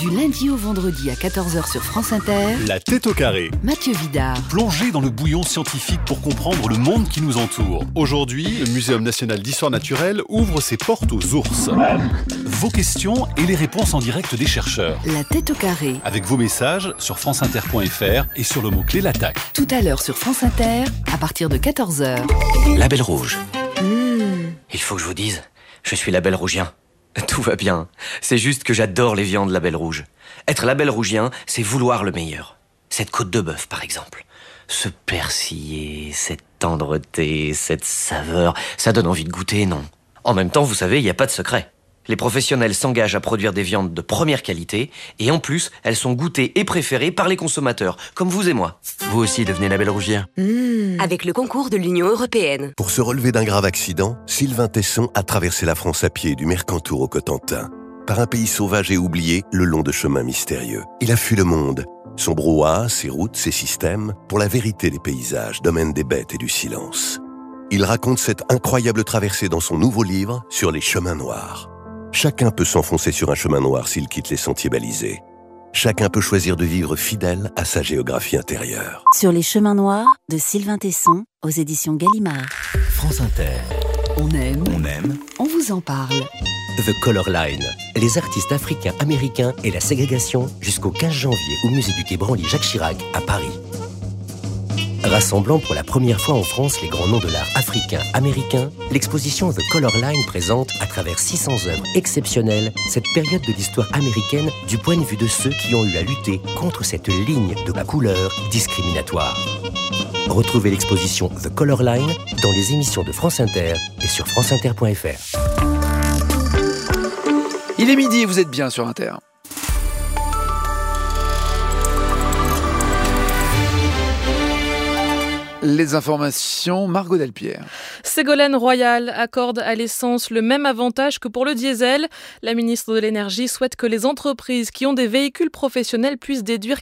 Du lundi au vendredi à 14h sur France Inter. La tête au carré. Mathieu Vidard. Plongez dans le bouillon scientifique pour comprendre le monde qui nous entoure. Aujourd'hui, le Muséum national d'histoire naturelle ouvre ses portes aux ours. Vos questions et les réponses en direct des chercheurs. La tête au carré. Avec vos messages sur franceinter.fr et sur le mot-clé l'attaque. Tout à l'heure sur France Inter, à partir de 14h. Label rouge. Il faut que je vous dise, je suis label rougien. Tout va bien. C'est juste que j'adore les viandes label rouge. Être label rougien, c'est vouloir le meilleur. Cette côte de bœuf, par exemple. Ce persillé, cette tendreté, cette saveur, ça donne envie de goûter, non? En même temps, vous savez, il n'y a pas de secret. Les professionnels s'engagent à produire des viandes de première qualité et en plus, elles sont goûtées et préférées par les consommateurs, comme vous et moi. Vous aussi devenez label rougien. Avec le concours de l'Union européenne. Pour se relever d'un grave accident, Sylvain Tesson a traversé la France à pied du Mercantour au Cotentin, par un pays sauvage et oublié le long de chemins mystérieux. Il a fui le monde, son brouhaha, ses routes, ses systèmes, pour la vérité des paysages, domaine des bêtes et du silence. Il raconte cette incroyable traversée dans son nouveau livre sur les chemins noirs. Chacun peut s'enfoncer sur un chemin noir s'il quitte les sentiers balisés. Chacun peut choisir de vivre fidèle à sa géographie intérieure. Sur les chemins noirs de Sylvain Tesson aux éditions Gallimard. France Inter. On aime, on vous en parle. The Color Line. Les artistes africains américains et la ségrégation jusqu'au 15 janvier au musée du Quai Branly Jacques Chirac à Paris. Rassemblant pour la première fois en France les grands noms de l'art africain-américain, l'exposition The Color Line présente, à travers 600 œuvres exceptionnelles, cette période de l'histoire américaine du point de vue de ceux qui ont eu à lutter contre cette ligne de la couleur discriminatoire. Retrouvez l'exposition The Color Line dans les émissions de France Inter et sur franceinter.fr. Il est midi et vous êtes bien sur Inter. Les informations, Margot Delpierre. Ségolène Royal accorde à l'essence le même avantage que pour le diesel. La ministre de l'Énergie souhaite que les entreprises qui ont des véhicules professionnels puissent déduire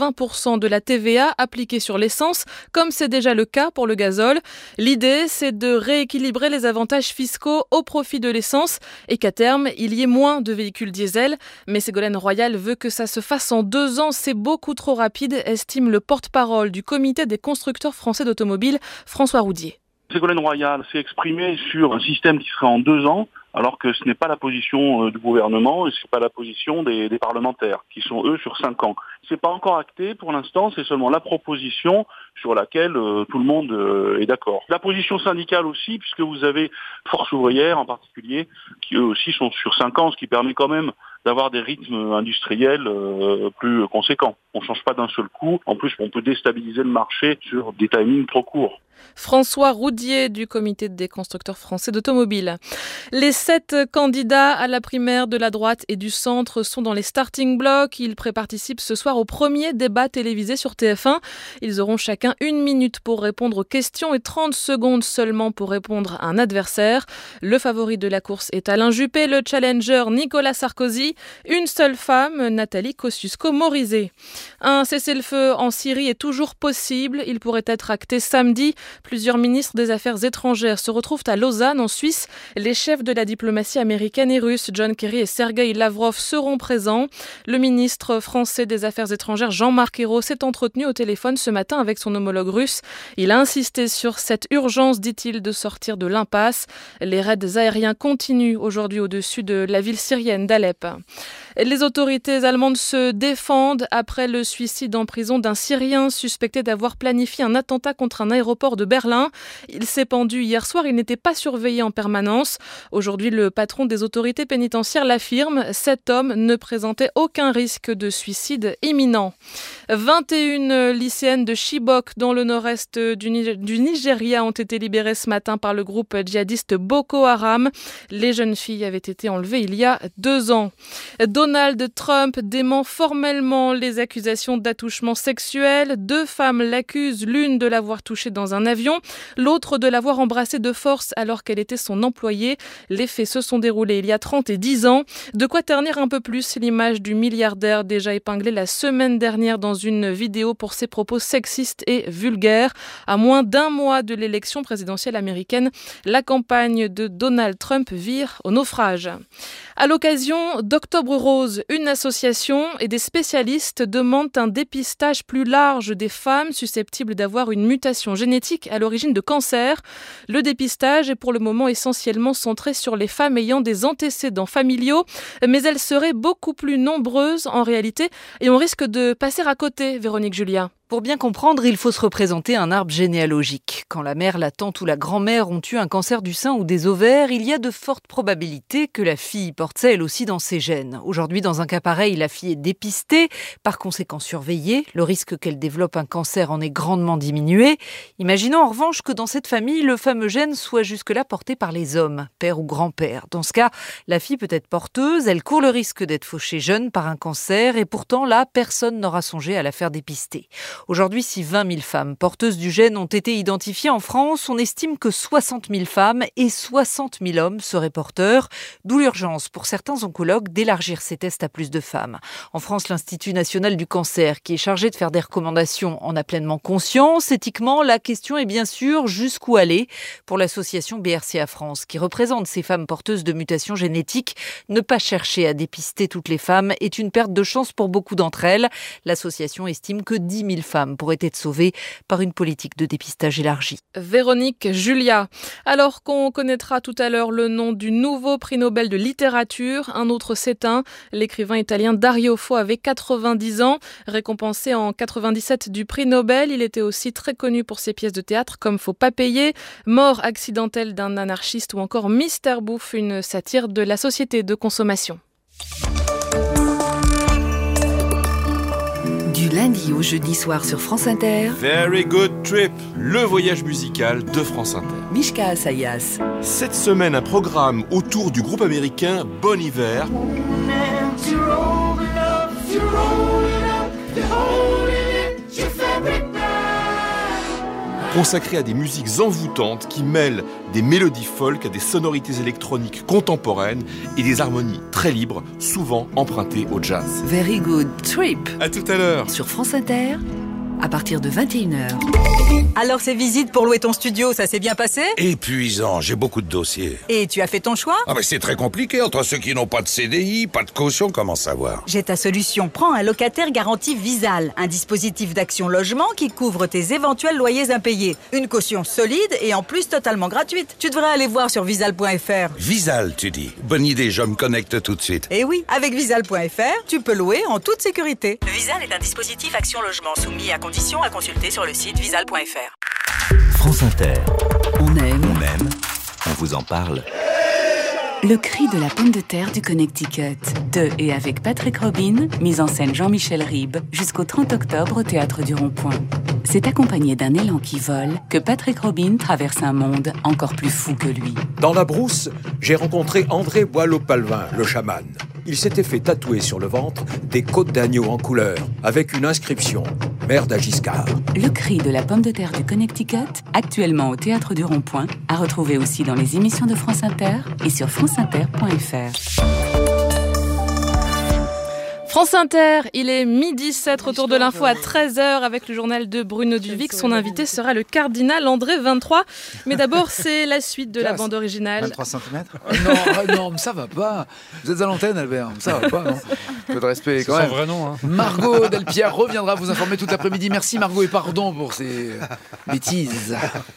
80% de la TVA appliquée sur l'essence, comme c'est déjà le cas pour le gazole. L'idée, c'est de rééquilibrer les avantages fiscaux au profit de l'essence et qu'à terme, il y ait moins de véhicules diesel. Mais Ségolène Royal veut que ça se fasse en 2 ans. C'est beaucoup trop rapide, estime le porte-parole du comité des constructeurs français d'automobile, François Roudier. Ségolène Royal s'est exprimée sur un système qui serait en 2 ans, alors que ce n'est pas la position du gouvernement et ce n'est pas la position des parlementaires, qui sont eux sur 5 ans. C'est pas encore acté pour l'instant, c'est seulement la proposition sur laquelle tout le monde est d'accord. La position syndicale aussi, puisque vous avez Force ouvrière en particulier, qui eux aussi sont sur 5 ans, ce qui permet quand même d'avoir des rythmes industriels plus conséquents. On ne change pas d'un seul coup. En plus, on peut déstabiliser le marché sur des timings trop courts. François Roudier du comité des constructeurs français d'automobile. Les 7 candidats à la primaire de la droite et du centre sont dans les starting blocks. Ils participent ce soir au premier débat télévisé sur TF1. Ils auront chacun 1 minute pour répondre aux questions et 30 secondes seulement pour répondre à un adversaire. Le favori de la course est Alain Juppé, le challenger Nicolas Sarkozy. Une seule femme, Nathalie Kosciusko-Morizet. Un cessez-le-feu en Syrie est toujours possible. Il pourrait être acté samedi. Plusieurs ministres des Affaires étrangères se retrouvent à Lausanne, en Suisse. Les chefs de la diplomatie américaine et russe, John Kerry et Sergueï Lavrov, seront présents. Le ministre français des Affaires étrangères, Jean-Marc Ayrault, s'est entretenu au téléphone ce matin avec son homologue russe. Il a insisté sur cette urgence, dit-il, de sortir de l'impasse. Les raids aériens continuent aujourd'hui au-dessus de la ville syrienne d'Alep. Les autorités allemandes se défendent après le suicide en prison d'un Syrien suspecté d'avoir planifié un attentat contre un aéroport de Berlin. Il s'est pendu hier soir, il n'était pas surveillé en permanence. Aujourd'hui, le patron des autorités pénitentiaires l'affirme, cet homme ne présentait aucun risque de suicide imminent. 21 lycéennes de Chibok dans le nord-est du Nigeria ont été libérées ce matin par le groupe djihadiste Boko Haram. Les jeunes filles avaient été enlevées il y a 2 ans. Donald Trump dément formellement les accusations accusation d'attouchement sexuel. 2 femmes l'accusent, l'une de l'avoir touchée dans un avion, l'autre de l'avoir embrassée de force alors qu'elle était son employée. Les faits se sont déroulés il y a 30 et 10 ans. De quoi ternir un peu plus l'image du milliardaire déjà épinglé la semaine dernière dans une vidéo pour ses propos sexistes et vulgaires. À moins d'1 mois de l'élection présidentielle américaine, la campagne de Donald Trump vire au naufrage. À l'occasion d'Octobre Rose, une association et des spécialistes demandent un dépistage plus large des femmes susceptibles d'avoir une mutation génétique à l'origine de cancer. Le dépistage est pour le moment essentiellement centré sur les femmes ayant des antécédents familiaux, mais elles seraient beaucoup plus nombreuses en réalité et on risque de passer à côté, Véronique Julia. Pour bien comprendre, il faut se représenter un arbre généalogique. Quand la mère, la tante ou la grand-mère ont eu un cancer du sein ou des ovaires, il y a de fortes probabilités que la fille porte ça elle aussi dans ses gènes. Aujourd'hui, dans un cas pareil, la fille est dépistée, par conséquent surveillée. Le risque qu'elle développe un cancer en est grandement diminué. Imaginons en revanche que dans cette famille, le fameux gène soit jusque-là porté par les hommes, père ou grand-père. Dans ce cas, la fille peut être porteuse, elle court le risque d'être fauchée jeune par un cancer et pourtant là, personne n'aura songé à la faire dépister. Aujourd'hui, si 20 000 femmes porteuses du gène ont été identifiées en France, on estime que 60 000 femmes et 60 000 hommes seraient porteurs, d'où l'urgence pour certains oncologues d'élargir ces tests à plus de femmes. En France, l'Institut national du cancer, qui est chargé de faire des recommandations, en a pleinement conscience. Éthiquement, la question est bien sûr jusqu'où aller. Pour l'association BRCA France, qui représente ces femmes porteuses de mutations génétiques, ne pas chercher à dépister toutes les femmes est une perte de chance pour beaucoup d'entre elles. L'association estime que 10 000 femmes pourraient être sauvées par une politique de dépistage élargie. Véronique Julia. Alors qu'on connaîtra tout à l'heure le nom du nouveau prix Nobel de littérature, un autre s'éteint. L'écrivain italien Dario Fo avait 90 ans. Récompensé en 97 du prix Nobel, il était aussi très connu pour ses pièces de théâtre comme Faut pas payer, Mort accidentelle d'un anarchiste ou encore Mister Bouffe, une satire de la société de consommation. Du lundi au jeudi soir sur France Inter. Very Good Trip, le voyage musical de France Inter. Mishka Asayas. Cette semaine, un programme autour du groupe américain Bon Iver. Consacré à des musiques envoûtantes qui mêlent des mélodies folk à des sonorités électroniques contemporaines et des harmonies très libres, souvent empruntées au jazz. Very Good Trip. À tout à l'heure. Sur France Inter, à partir de 21h. Alors ces visites pour louer ton studio, ça s'est bien passé? Épuisant, j'ai beaucoup de dossiers. Et tu as fait ton choix? Ah mais c'est très compliqué, entre ceux qui n'ont pas de CDI, pas de caution, comment savoir? J'ai ta solution, prends un locataire garanti Visal, un dispositif d'action logement qui couvre tes éventuels loyers impayés. Une caution solide et en plus totalement gratuite. Tu devrais aller voir sur visal.fr. Visal, tu dis? Bonne idée, je me connecte tout de suite. Et oui, avec visal.fr, tu peux louer en toute sécurité. Le Visal est un dispositif action logement soumis à conditions à consulter sur le site visal.fr. France Inter. On aime. On vous en parle. Le cri de la pomme de terre du Connecticut. De et avec Patrick Robin, mise en scène Jean-Michel Ribes, jusqu'au 30 octobre au Théâtre du Rond-Point. C'est accompagné d'un élan qui vole que Patrick Robin traverse un monde encore plus fou que lui. Dans la brousse, j'ai rencontré André Boileau-Palvin, le chaman. Il s'était fait tatouer sur le ventre des côtes d'agneau en couleur, avec une inscription « Mère d'Agiscard ». Le cri de la pomme de terre du Connecticut, actuellement au Théâtre du Rond-Point, à retrouver aussi dans les émissions de France Inter et sur franceinter.fr. France Inter, il est 12h07, retour de l'info à 13h avec le journal de Bruno Duvic. Son invité sera le cardinal André 23. Mais d'abord, c'est la suite de la bande originale. 23 cm Non, mais ça va pas. Vous êtes à l'antenne, Albert. Ça va pas, non? Un peu de respect quand même. C'est son vrai nom. Hein. Margot Delpierre reviendra vous informer tout l'après-midi. Merci Margot et pardon pour ces bêtises.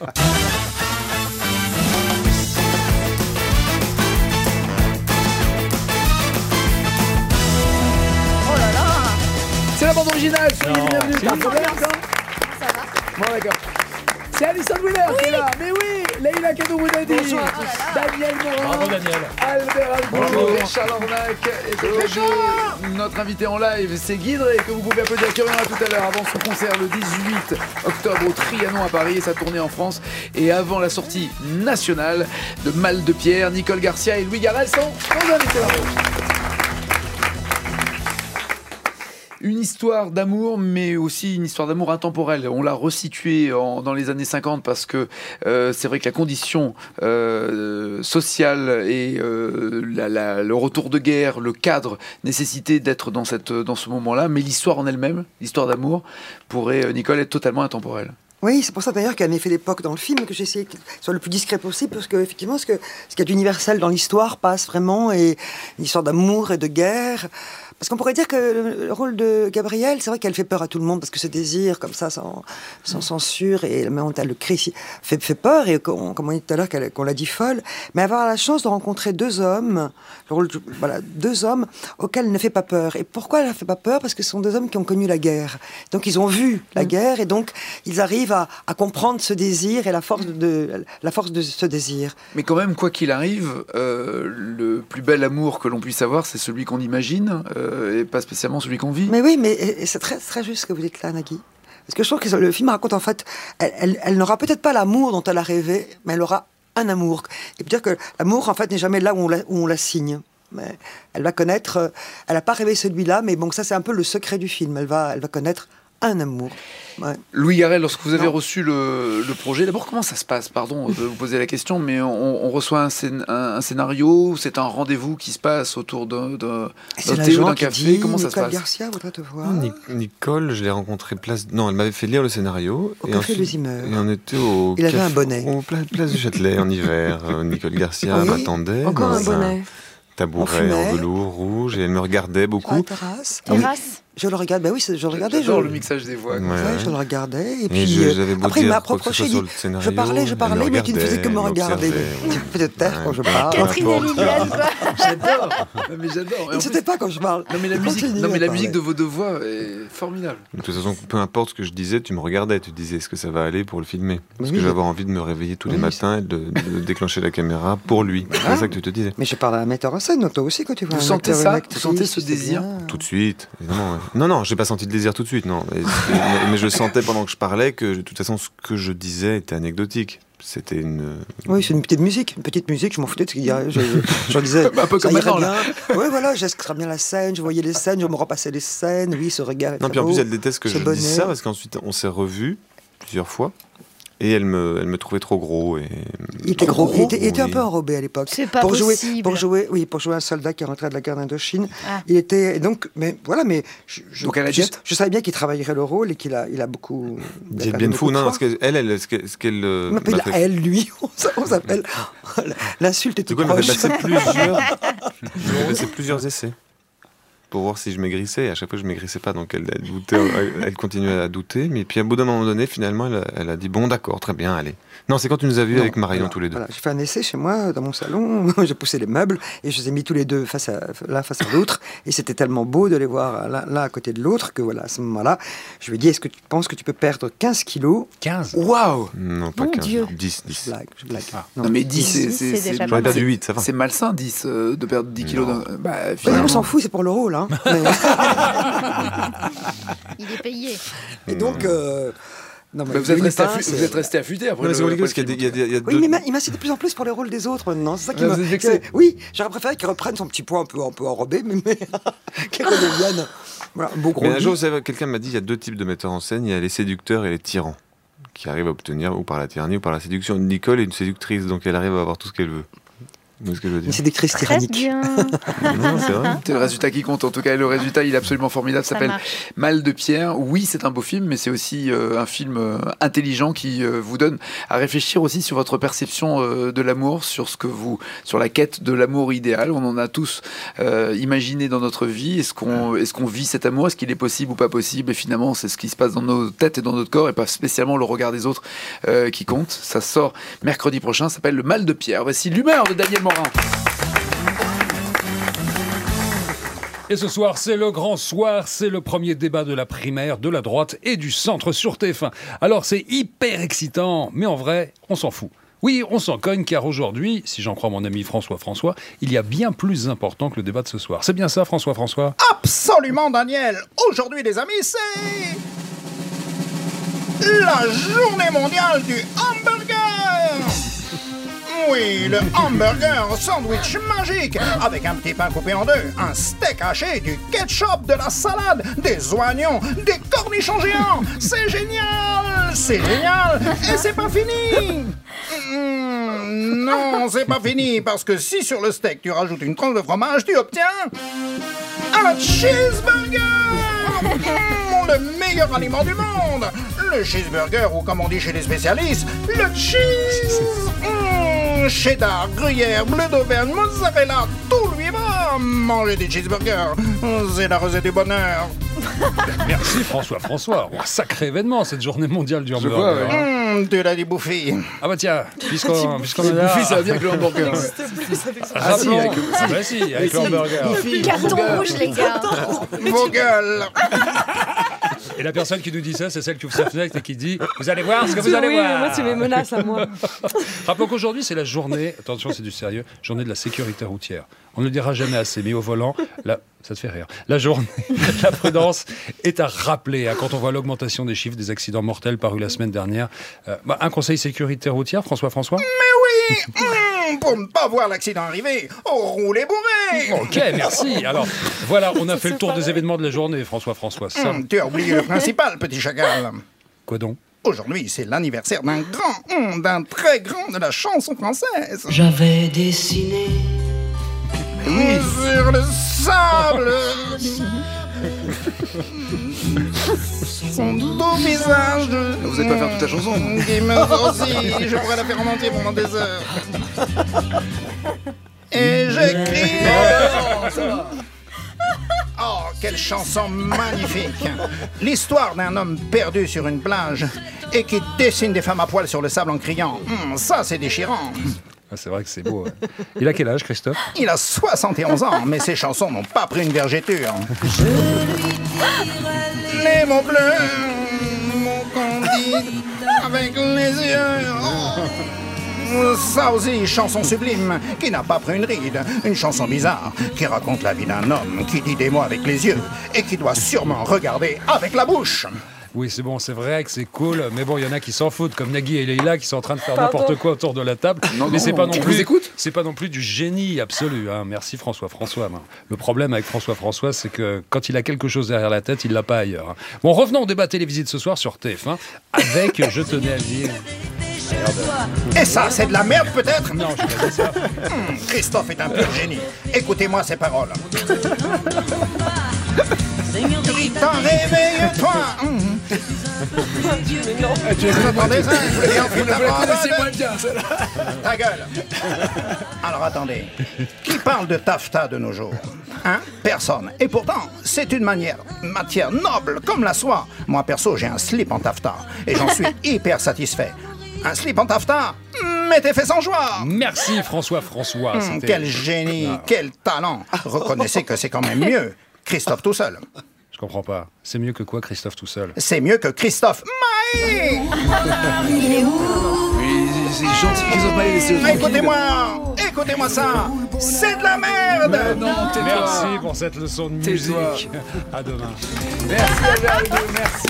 C'est la bande originale, soyez les bienvenus. T'as un problème, ça va? Bon, d'accord. C'est Alison Wheeler qui est là. Mais oui, Leïla Kadouboudadi, Daniel Morin, Albert Albourg, Richard Ornac et notre invité en live, c'est Guy Drey, que vous pouvez applaudir, qui reviendra tout à l'heure avant son concert le 18 octobre au Trianon à Paris et sa tournée en France. Et avant la sortie nationale de Mal de Pierre, Nicole Garcia et Louis Garrel sont nos invités. Une histoire d'amour, mais aussi une histoire d'amour intemporelle. On l'a resituée dans les années 50 parce que c'est vrai que la condition sociale et le retour de guerre, le cadre nécessitait d'être dans ce moment-là, mais l'histoire en elle-même, l'histoire d'amour, pourrait, Nicole, être totalement intemporelle. Oui, c'est pour ça d'ailleurs qu'il y a un effet d'époque dans le film que j'ai essayé de soit le plus discret possible, parce qu'effectivement, ce qu'il y a d'universel dans l'histoire passe vraiment, et une histoire d'amour et de guerre. Parce qu'on pourrait dire que le rôle de Gabrielle, c'est vrai qu'elle fait peur à tout le monde, parce que ce désir, comme ça, sans censure, et le cri fait peur, et comme on dit tout à l'heure, qu'on l'a dit folle, mais avoir la chance de rencontrer deux hommes, deux hommes auxquels elle ne fait pas peur. Et pourquoi elle ne fait pas peur ? Parce que ce sont deux hommes qui ont connu la guerre. Donc ils ont vu la guerre, et donc ils arrivent à comprendre ce désir et la force de ce désir. Mais quand même, quoi qu'il arrive, le plus bel amour que l'on puisse avoir, c'est celui qu'on imagine, et pas spécialement celui qu'on vit. Mais oui, mais c'est très, très juste ce que vous dites là, Nagui. Parce que je trouve que le film raconte, en fait, elle n'aura peut-être pas l'amour dont elle a rêvé, mais elle aura un amour. Et dire que l'amour, en fait, n'est jamais là où on la signe. Mais elle va connaître, elle n'a pas rêvé celui-là, mais bon, ça c'est un peu le secret du film. Elle va connaître un amour. Ouais. Louis Garrel, lorsque vous avez reçu le projet, d'abord comment ça se passe ? Pardon de vous poser la question, mais on reçoit un scénario, c'est un rendez-vous qui se passe autour d'un thé ou d'un café, comment ça se passe ? Nicole Garcia voudrait te voir. Nicole, je l'ai rencontrée Non, elle m'avait fait lire le scénario. Au Café Les Immeubles. Et on était Il avait un bonnet. Place du Châtelet en hiver. Nicole Garcia m'attendait. Encore un bonnet. Tabouret en velours rouge, et elle me regardait beaucoup. À la terrasse. Je le regarde, je le regardais. J'adore le mixage des voix. Je le regardais, et puis j'avais beau après il dire m'a approché, sur le scénario, je parlais, mais tu ne faisais que me regarder. Tu peux te taire quand je parle. Catherine et Liliane, quoi. J'adore. Mais j'adore. Il ne s'était pas quand je parle. Non, mais la musique de vos deux voix est formidable. De toute façon, peu importe ce que je disais, tu me regardais, tu disais est-ce que ça va aller pour le filmer ? Parce que je vais avoir envie de me réveiller tous les matins et de déclencher la caméra pour lui. C'est ça que tu te disais. Mais je parle à un metteur en scène, toi aussi, quand tu vois un metteur, ça ? Vous sentez ce désir ? Tout de suite, évidemment. Non, j'ai pas senti de désir tout de suite, non. Mais je sentais pendant que je parlais que, de toute façon, ce que je disais était anecdotique. C'était une... Oui, c'est une petite musique, je m'en foutais de ce qu'il dirait. Je disais, un peu comme maintenant, là. Oui, voilà, j'escrais bien la scène, je voyais les scènes, je me repassais les scènes, oui, ce regard est Non, puis en plus, elle déteste que je dise ça, parce qu'ensuite, on s'est revus plusieurs fois. Et elle me trouvait trop gros. Il était gros. Il était un peu enrobé à l'époque. C'est pas possible. Pour jouer un soldat qui rentrait de la guerre d'Indochine. Il était donc, mais voilà, mais donc à la diète. Je savais bien qu'il travaillerait le rôle et qu'il a beaucoup. Diète bien fou, non, parce qu'elle, ce qu'elle. On m'appelle elle, lui. On s'appelle. L'insulte est tout proche. Il m'a passé plusieurs essais pour voir si je maigrissais, et à chaque fois je maigrissais pas, donc elle continuait à douter, mais puis à bout d'un moment donné, finalement, elle a dit bon d'accord, très bien, allez. Non, c'est quand tu nous as vus avec Marion tous les deux. Voilà, j'ai fait un essai chez moi, dans mon salon, j'ai poussé les meubles, et je les ai mis tous les deux l'un face à l'autre, et c'était tellement beau de les voir l'un à côté de l'autre, que voilà, à ce moment-là, je lui ai dit, est-ce que tu penses que tu peux perdre 15 kilos ? 15 ? Waouh ! Non, pas 15, Dieu. 10. Je blague. Non, mais 10, c'est j'aurais perdu 8, ça va. C'est malsain, 10, de perdre 10 kilos. On s'en fout, c'est pour le rôle. Hein. Il est payé. Et donc... Non, mais vous êtes resté affûté après. Non, mais parce qu'il y a oui, mais il m'incite de plus en plus pour les rôles des autres maintenant. C'est ça qui m'a vexé. Oui, j'aurais préféré qu'il reprenne son petit poids un peu enrobé, mais qu'il redevienne un beau gros. Mais un jour, quelqu'un m'a dit il y a deux types de metteurs en scène. Il y a les séducteurs et les tyrans, qui arrivent à obtenir ou par la tyrannie ou par la séduction. Nicole est une séductrice, donc elle arrive à avoir tout ce qu'elle veut. C'est ce que je veux dire. Une séductrice tyrannique. Non, c'est vrai. C'est le résultat qui compte. En tout cas, le résultat, il est absolument formidable. Ça s'appelle Mal de Pierre. Oui, c'est un beau film, mais c'est aussi un film intelligent qui vous donne à réfléchir aussi sur votre perception de l'amour, sur la quête de l'amour idéal. On en a tous imaginé dans notre vie. Est-ce qu'on vit cet amour ? Est-ce qu'il est possible ou pas possible ? Et finalement, c'est ce qui se passe dans nos têtes et dans notre corps, et pas spécialement le regard des autres qui compte. Ça sort mercredi prochain. Ça s'appelle Le Mal de Pierre. Voici l'humeur de Daniel Morin. Et ce soir, c'est le grand soir, c'est le premier débat de la primaire de la droite et du centre sur TF1. Alors c'est hyper excitant, mais en vrai, on s'en fout. Oui, on s'en cogne, car aujourd'hui, si j'en crois mon ami François, il y a bien plus important que le débat de ce soir. C'est bien ça, François ? Absolument, Daniel. Aujourd'hui, les amis, c'est la journée mondiale du hamburger. Oui, le hamburger sandwich magique avec un petit pain coupé en deux, un steak haché, du ketchup, de la salade, des oignons, des cornichons géants. C'est génial! C'est génial! Et c'est pas fini! Non, c'est pas fini, parce que si sur le steak tu rajoutes une tranche de fromage, tu obtiens un cheeseburger! Le meilleur aliment du monde! Le cheeseburger, ou comme on dit chez les spécialistes, le cheese! Cheddar, gruyère, bleu d'Auvergne, mozzarella, tout lui va! Manger des cheeseburgers, c'est la recette du bonheur! Merci François. Oh, sacré événement cette journée mondiale du hamburger. Tu l'as dit Bouffi. Ah bah tiens, puisqu'on est là... Bouffi, ça va bien avec le hamburger. Ah si, avec le hamburger. Bouffi, carton rouge, les gars. Vos gueules. Et la personne qui nous dit ça, c'est celle qui ouvre sa fenêtre et qui dit « Vous allez voir ce que vous allez voir !» Moi, c'est mes menaces à moi. Rappelons qu'aujourd'hui, c'est la journée, attention, c'est du sérieux, journée de la sécurité routière. On ne le dira jamais assez, mais au volant, ça te fait rire. La journée, la prudence est à rappeler quand on voit l'augmentation des chiffres des accidents mortels parus la semaine dernière. Un conseil sécurité routière, François ? Mais oui, pour ne pas voir l'accident arriver, roulez bourré. Ok, merci. Alors, voilà, on a fait le tour des événements de la journée, François. Ça... Tu as oublié le principal, petit chacal. Quoi donc ? Aujourd'hui, c'est l'anniversaire d'un très grand de la chanson française. J'avais dessiné sur le sable son beau visage. Vous n'allez pas faire toute la chanson. Qui me aussi, je pourrais la faire en entier pendant des heures. Et j'écris. Oh, quelle chanson magnifique! L'histoire d'un homme perdu sur une plage et qui dessine des femmes à poil sur le sable en criant « Ça, c'est déchirant !» Ah, c'est vrai que c'est beau. Il a quel âge, Christophe ? Il a 71 ans, mais ses chansons n'ont pas pris une vergéture. Les mots bleus, mon candide, avec les yeux... Oh. Ça aussi, chanson sublime, qui n'a pas pris une ride. Une chanson bizarre, qui raconte la vie d'un homme qui dit des mots avec les yeux et qui doit sûrement regarder avec la bouche. Oui, c'est bon, c'est vrai que c'est cool, mais bon, il y en a qui s'en foutent, comme Nagui et Leïla qui sont en train de faire n'importe quoi autour de la table. Mais c'est pas non plus du génie absolu. Hein. Merci François. Le problème avec François, c'est que quand il a quelque chose derrière la tête, il l'a pas ailleurs. Bon, revenons au débat télévisé de ce soir sur TF1 avec, je tenais à le dire... Et ça, c'est de la merde peut-être ? Non, je pas dit ça. Christophe est un pur génie. Écoutez-moi ces paroles. Gritant, réveille-toi. Tu m'entendais ça ? Ta gueule. Alors attendez. Qui parle de taffetas de nos jours ? Personne. Et pourtant, c'est une matière noble comme la soie. Moi perso, j'ai un slip en taffetas et j'en suis hyper satisfait. Un slip en taffetas, mais t'es fait sans joie. Merci François. Quel génie, quel talent. Reconnaissez que c'est quand même mieux Christophe tout seul. Je comprends pas. C'est mieux que quoi, Christophe tout seul ? C'est mieux que Christophe Maé. Il est où ? Oui, c'est gentil, Christophe Maé, laissez-le. Écoutez-moi ça. C'est de la merde. Merci pour cette leçon de musique. À demain. Merci à vous, merci.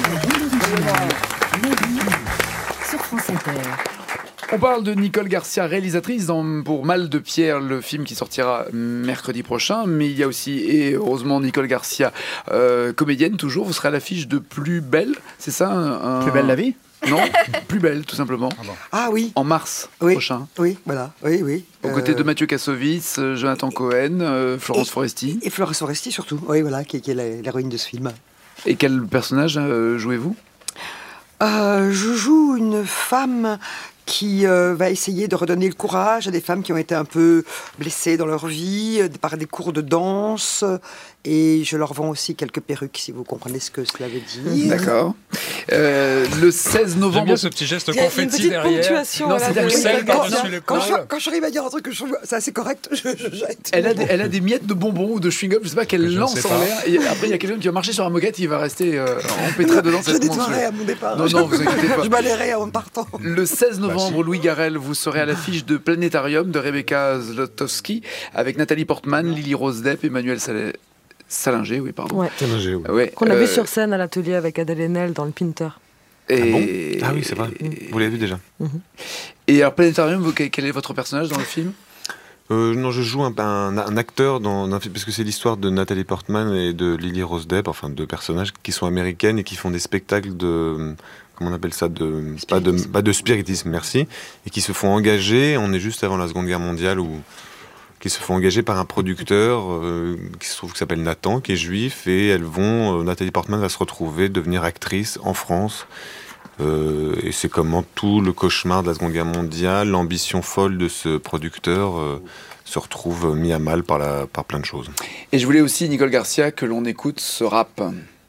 Sur France Inter. On parle de Nicole Garcia, réalisatrice pour Mal de Pierre, le film qui sortira mercredi prochain. Mais il y a aussi, et heureusement, Nicole Garcia, comédienne toujours. Vous serez à l'affiche de Plus Belle, c'est ça Plus belle la vie ? Non, Plus Belle, tout simplement. Ah oui. En mars prochain. Oui, voilà. Oui. Aux côtés de Mathieu Kassovitz, Jonathan Cohen, Florence Foresti. Et Florence Foresti surtout, oui, voilà, qui est l'héroïne de ce film. Et quel personnage jouez-vous ? Je joue une femme qui va essayer de redonner le courage à des femmes qui ont été un peu blessées dans leur vie par des cours de danse. Et je leur vends aussi quelques perruques, si vous comprenez ce que cela veut dire. D'accord. Le 16 novembre... J'aime bien ce petit geste confetti derrière. Non, c'est quand j'arrive à dire un truc que je trouve c'est assez correct, je jette. Elle a des miettes de bonbons ou de chewing-gum, je sais pas, qu'elle lance en l'air. Et après, il y a quelqu'un qui va marcher sur la moquette, il va rester empêtré dedans. Je nettoierai à mon départ. Non, vous inquiétez pas. Je balayerai en partant. Le 16 novembre, Louis Garrel, vous serez à l'affiche de Planétarium de Rebecca Zlotowski avec Nathalie Portman, Lily Rose Depp, Emmanuel Salinger, oui, pardon. Ouais. Qu'on a vu sur scène à l'atelier avec Adèle Haenel dans le Pinter. Et... Ah oui, c'est vrai. Vous l'avez vu déjà. Et alors, Planétarium, quel est votre personnage dans le film ? Non, je joue un acteur parce que c'est l'histoire de Nathalie Portman et de Lily Rose Depp, enfin deux personnages qui sont américaines et qui font des spectacles de, comment on appelle ça, pas de spiritisme, merci, et qui se font engager. On est juste avant la Seconde Guerre mondiale qui se font engager par un producteur qui se trouve qui s'appelle Nathan, qui est juif, et Nathalie Portman va se retrouver devenir actrice en France. Et c'est comment tout le cauchemar de la Seconde Guerre mondiale, l'ambition folle de ce producteur se retrouve mis à mal par plein de choses. Et je voulais aussi, Nicole Garcia, que l'on écoute ce rap.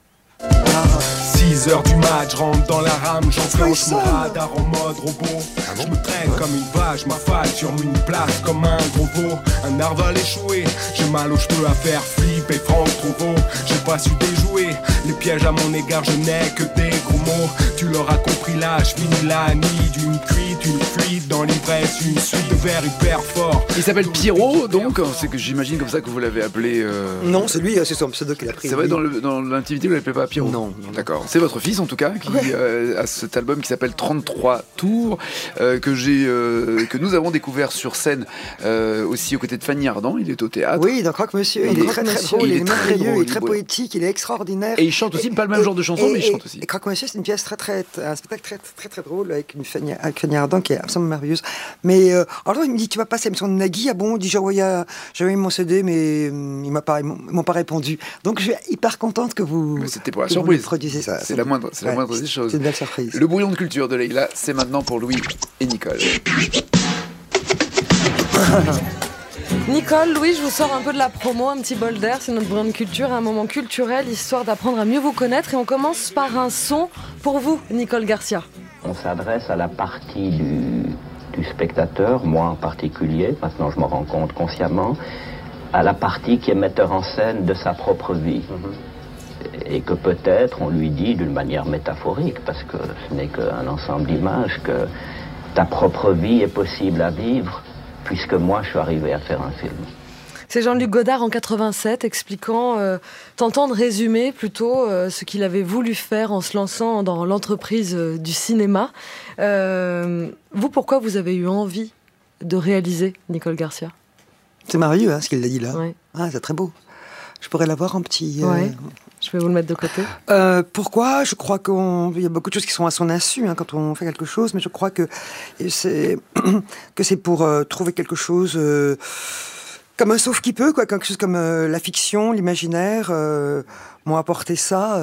6h du mat, je rentre dans la rame, j'enclenche mon radar en mode robot. Je me traîne comme une vache, m'affale sur une place comme un gros veau. Un narval échoué, j'ai mal aux cheveux à faire flipper Franck Trouveau. J'ai pas su déjouer les pièges à mon égard, je n'ai que des gros mots. Tu l'auras compris là, je finis la nuit d'une cuite, une fuite dans l'ivresse, une suite de vers hyper forts. Il s'appelle Pierrot, donc c'est que j'imagine comme ça que vous l'avez appelé. Non, c'est lui, c'est son pseudo qu'il a pris. C'est vrai, dans l'intimité, vous l'appelez pas Pierrot? Non. D'accord. C'est votre fils en tout cas qui a cet album qui s'appelle 33 tours que nous avons découvert sur scène aussi aux côtés de Fanny Ardant. Il est au théâtre. Oui, dans Croque-Monsieur. Il est très très drôle, il est merveilleux, il est très poétique, il est extraordinaire. Et il chante aussi, pas le même genre de chanson, mais il chante aussi. Et Croque-Monsieur, c'est une pièce un spectacle très drôle avec Fanny Ardant qui est absolument merveilleuse. Mais alors il me dit, tu vas passer à l'émission de Nagui? Ah bon? Il dit, j'avais mon CD, mais ils m'ont pas répondu. Donc je suis hyper contente que vous. Mais c'était pour la surprise. Ça. C'est la moindre des choses. C'est une belle surprise. Le brouillon de culture de Leïla, c'est maintenant pour Louis et Nicole. Nicole, Louis, je vous sors un peu de la promo, un petit bol d'air, c'est notre brouillon de culture, un moment culturel, histoire d'apprendre à mieux vous connaître. Et on commence par un son pour vous, Nicole Garcia. On s'adresse à la partie du spectateur, moi en particulier, maintenant je m'en rends compte consciemment, à la partie qui est metteur en scène de sa propre vie. Et que peut-être on lui dit d'une manière métaphorique, parce que ce n'est qu'un ensemble d'images, que ta propre vie est possible à vivre, puisque moi je suis arrivé à faire un film. C'est Jean-Luc Godard en 87 expliquant, tentant de résumer plutôt ce qu'il avait voulu faire en se lançant dans l'entreprise du cinéma. Vous, pourquoi vous avez eu envie de réaliser, Nicole Garcia? C'est merveilleux ce qu'il a dit là. Ouais. C'est très beau. Je pourrais l'avoir un petit... Ouais. Je vais vous le mettre de côté. Pourquoi? Je crois qu'il y a beaucoup de choses qui sont à son insu quand on fait quelque chose, mais je crois que c'est pour trouver quelque chose comme un sauf qui peut, quelque chose comme la fiction, l'imaginaire, m'ont apporté ça.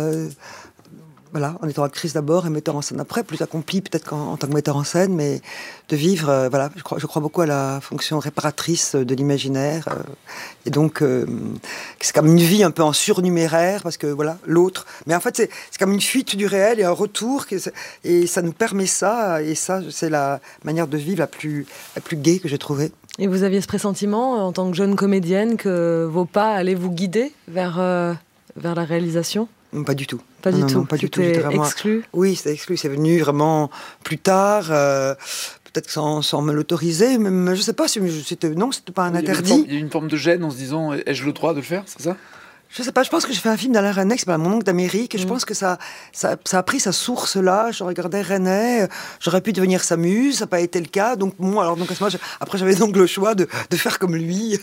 Voilà, en étant actrice d'abord et metteur en scène après, plus accompli peut-être qu'en tant que metteur en scène, mais de vivre, voilà, je crois beaucoup à la fonction réparatrice de l'imaginaire, et donc c'est comme une vie un peu en surnuméraire, parce que voilà, l'autre, mais en fait c'est comme une fuite du réel et un retour, et ça nous permet ça, et ça c'est la manière de vivre la plus gaie que j'ai trouvée. Et vous aviez ce pressentiment, en tant que jeune comédienne, que vos pas allaient vous guider vers la réalisation? Pas du tout. Pas du tout. C'était vraiment exclu. Oui, c'était exclu. C'est venu vraiment plus tard, peut-être sans me l'autoriser. Mais je sais pas. C'était pas un interdit. Il y a une forme de gêne en se disant, ai-je le droit de le faire, c'est ça? Je sais pas. Je pense que j'ai fait un film d'Alain Resnais qui s'appelle Mon oncle d'Amérique. Et je pense que ça a pris sa source là. Je regardais Resnais. J'aurais pu devenir sa muse. Ça n'a pas été le cas. Donc à ce moment, après j'avais donc le choix de faire comme lui.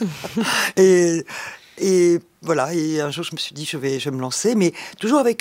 Et voilà, et un jour je me suis dit je vais me lancer, mais toujours avec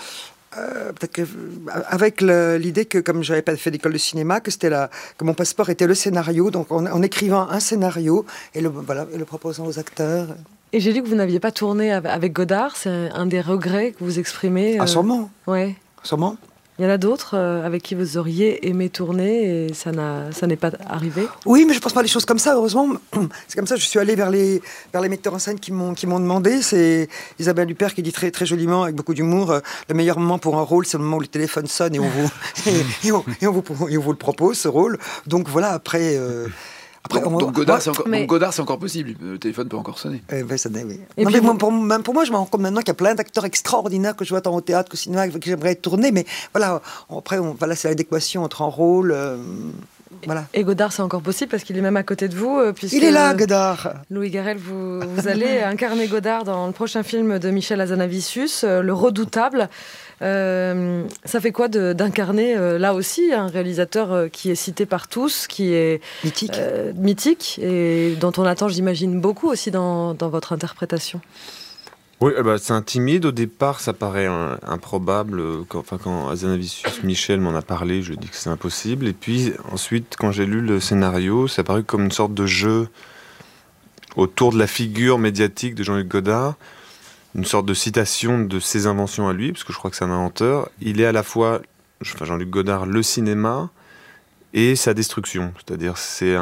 l'idée que comme j'avais pas fait d'école de cinéma, que mon passeport était le scénario, donc en écrivant un scénario et le proposant aux acteurs. Et j'ai lu que vous n'aviez pas tourné avec Godard, c'est un des regrets que vous exprimez. Ah sûrement. Ouais. Sûrement. Il y en a d'autres avec qui vous auriez aimé tourner et ça n'est pas arrivé? Oui, mais je pense pas à des choses comme ça, heureusement. C'est comme ça que je suis allée vers les metteurs en scène qui m'ont demandé. C'est Isabelle Huppert qui dit très, très joliment, avec beaucoup d'humour, le meilleur moment pour un rôle, c'est le moment où le téléphone sonne et on vous le propose, ce rôle. Donc voilà, après... Donc Godard, c'est encore possible. Le téléphone peut encore sonner. Ça naît, oui. Même pour moi, je me rends compte maintenant qu'il y a plein d'acteurs extraordinaires que je vois tant au théâtre qu'au cinéma, que j'aimerais tourner. Mais voilà, après, c'est l'adéquation entre un rôle. Voilà. Et Godard, c'est encore possible parce qu'il est même à côté de vous. Il est là, Godard. Louis Garrel, vous allez incarner Godard dans le prochain film de Michel Hazanavicius, Le Redoutable. Ça fait quoi d'incarner là aussi un réalisateur qui est cité par tous, qui est mythique et dont on attend, j'imagine, beaucoup aussi dans votre interprétation? Oui, c'est intimide. Au départ, ça paraît improbable. Quand Hazanavicius Michel m'en a parlé, je lui ai dit que c'est impossible. Et puis ensuite, quand j'ai lu le scénario, ça a paru comme une sorte de jeu autour de la figure médiatique de Jean-Luc Godard, une sorte de citation de ses inventions à lui, parce que je crois que c'est un inventeur. Il est à la fois, Jean-Luc Godard, le cinéma et sa destruction. C'est-à-dire, c'est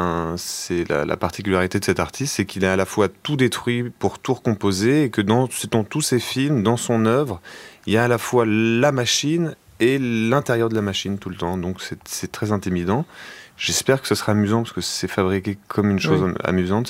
la particularité de cet artiste, c'est qu'il a à la fois tout détruit pour tout recomposer, et que dans tous ses films, dans son œuvre, il y a à la fois la machine et l'intérieur de la machine tout le temps. Donc c'est très intimidant. J'espère que ce sera amusant, parce que c'est fabriqué comme une chose amusante.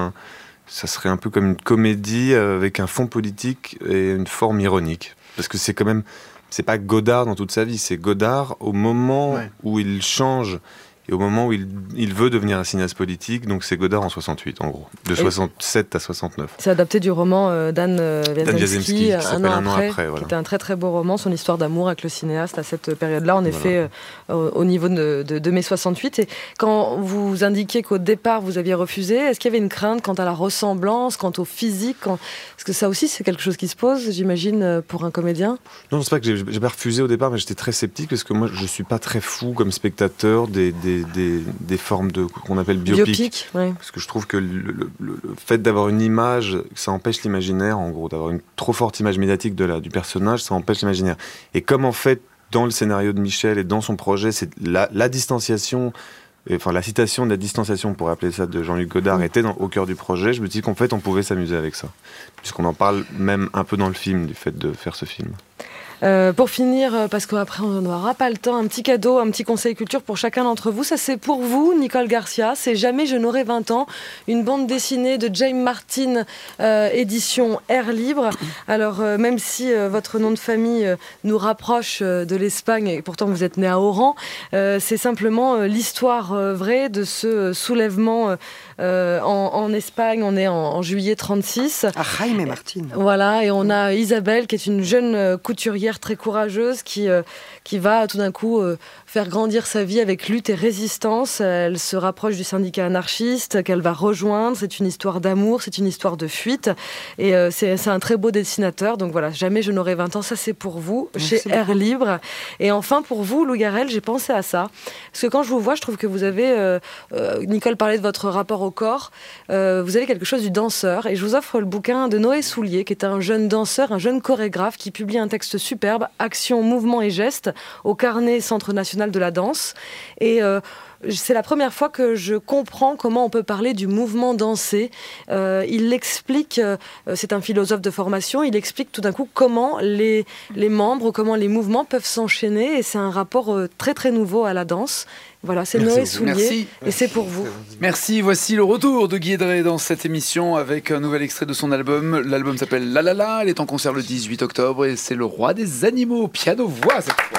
Ça serait un peu comme une comédie avec un fond politique et une forme ironique. Parce que c'est pas Godard dans toute sa vie, c'est Godard au moment où il change et au moment où il veut devenir un cinéaste politique. Donc c'est Godard en 68, en gros, de 67 à 69. C'est adapté du roman d'Anne Wiazemski, un an après, voilà. Qui était un très très beau roman, son histoire d'amour avec le cinéaste à cette période-là, en effet, au niveau de mai 68. Et quand vous indiquiez qu'au départ vous aviez refusé, est-ce qu'il y avait une crainte quant à la ressemblance, quant au physique, Est-ce que ça aussi c'est quelque chose qui se pose, j'imagine, pour un comédien? Non, c'est pas que j'ai pas refusé au départ, mais j'étais très sceptique, parce que moi je suis pas très fou comme spectateur des formes qu'on appelle biopiques. Parce que je trouve que le fait d'avoir une image, ça empêche l'imaginaire, en gros, d'avoir une trop forte image médiatique du personnage, ça empêche l'imaginaire. Et comme en fait, dans le scénario de Michel et dans son projet, c'est la distanciation, enfin la citation de la distanciation, pour appeler ça, de Jean-Luc Godard, était au cœur du projet, je me dis qu'en fait on pouvait s'amuser avec ça. Puisqu'on en parle même un peu dans le film, du fait de faire ce film. Pour finir, parce qu'après on n'aura pas le temps, un petit cadeau, un petit conseil culture pour chacun d'entre vous. Ça c'est pour vous, Nicole Garcia. C'est Jamais je n'aurai 20 ans, une bande dessinée de James Martin, édition Air Libre. Alors même si votre nom de famille nous rapproche de l'Espagne, et pourtant vous êtes né à Oran, c'est simplement l'histoire vraie de ce soulèvement en Espagne. On est en juillet 36. À Jaime Martin. Voilà, et on a Isabelle qui est une jeune couturière très courageuse qui va tout d'un coup faire grandir sa vie avec lutte et résistance. Elle se rapproche du syndicat anarchiste qu'elle va rejoindre. C'est une histoire d'amour, c'est une histoire de fuite. Et c'est un très beau dessinateur. Donc voilà, Jamais je n'aurai 20 ans, ça c'est pour vous, chez Air Libre. Et enfin pour vous, Lou Garrel, j'ai pensé à ça. Parce que quand je vous vois, je trouve que vous avez... Nicole parlait de votre rapport au corps. Vous avez quelque chose du danseur. Et je vous offre le bouquin de Noé Soulier, qui est un jeune danseur, un jeune chorégraphe qui publie un texte superbe, Action, mouvement et gestes, au Carnet Centre national de la danse. Et c'est la première fois que je comprends comment on peut parler du mouvement dansé. Il l'explique, c'est un philosophe de formation, il explique tout d'un coup comment les membres, comment les mouvements peuvent s'enchaîner, et c'est un rapport très très nouveau à la danse. Voilà, c'est Noé Soulier, et c'est pour vous. Merci, voici le retour de Guy Edré dans cette émission avec un nouvel extrait de son album. L'album s'appelle La La La, elle est en concert le 18 octobre et c'est le roi des animaux, piano-voix cette fois.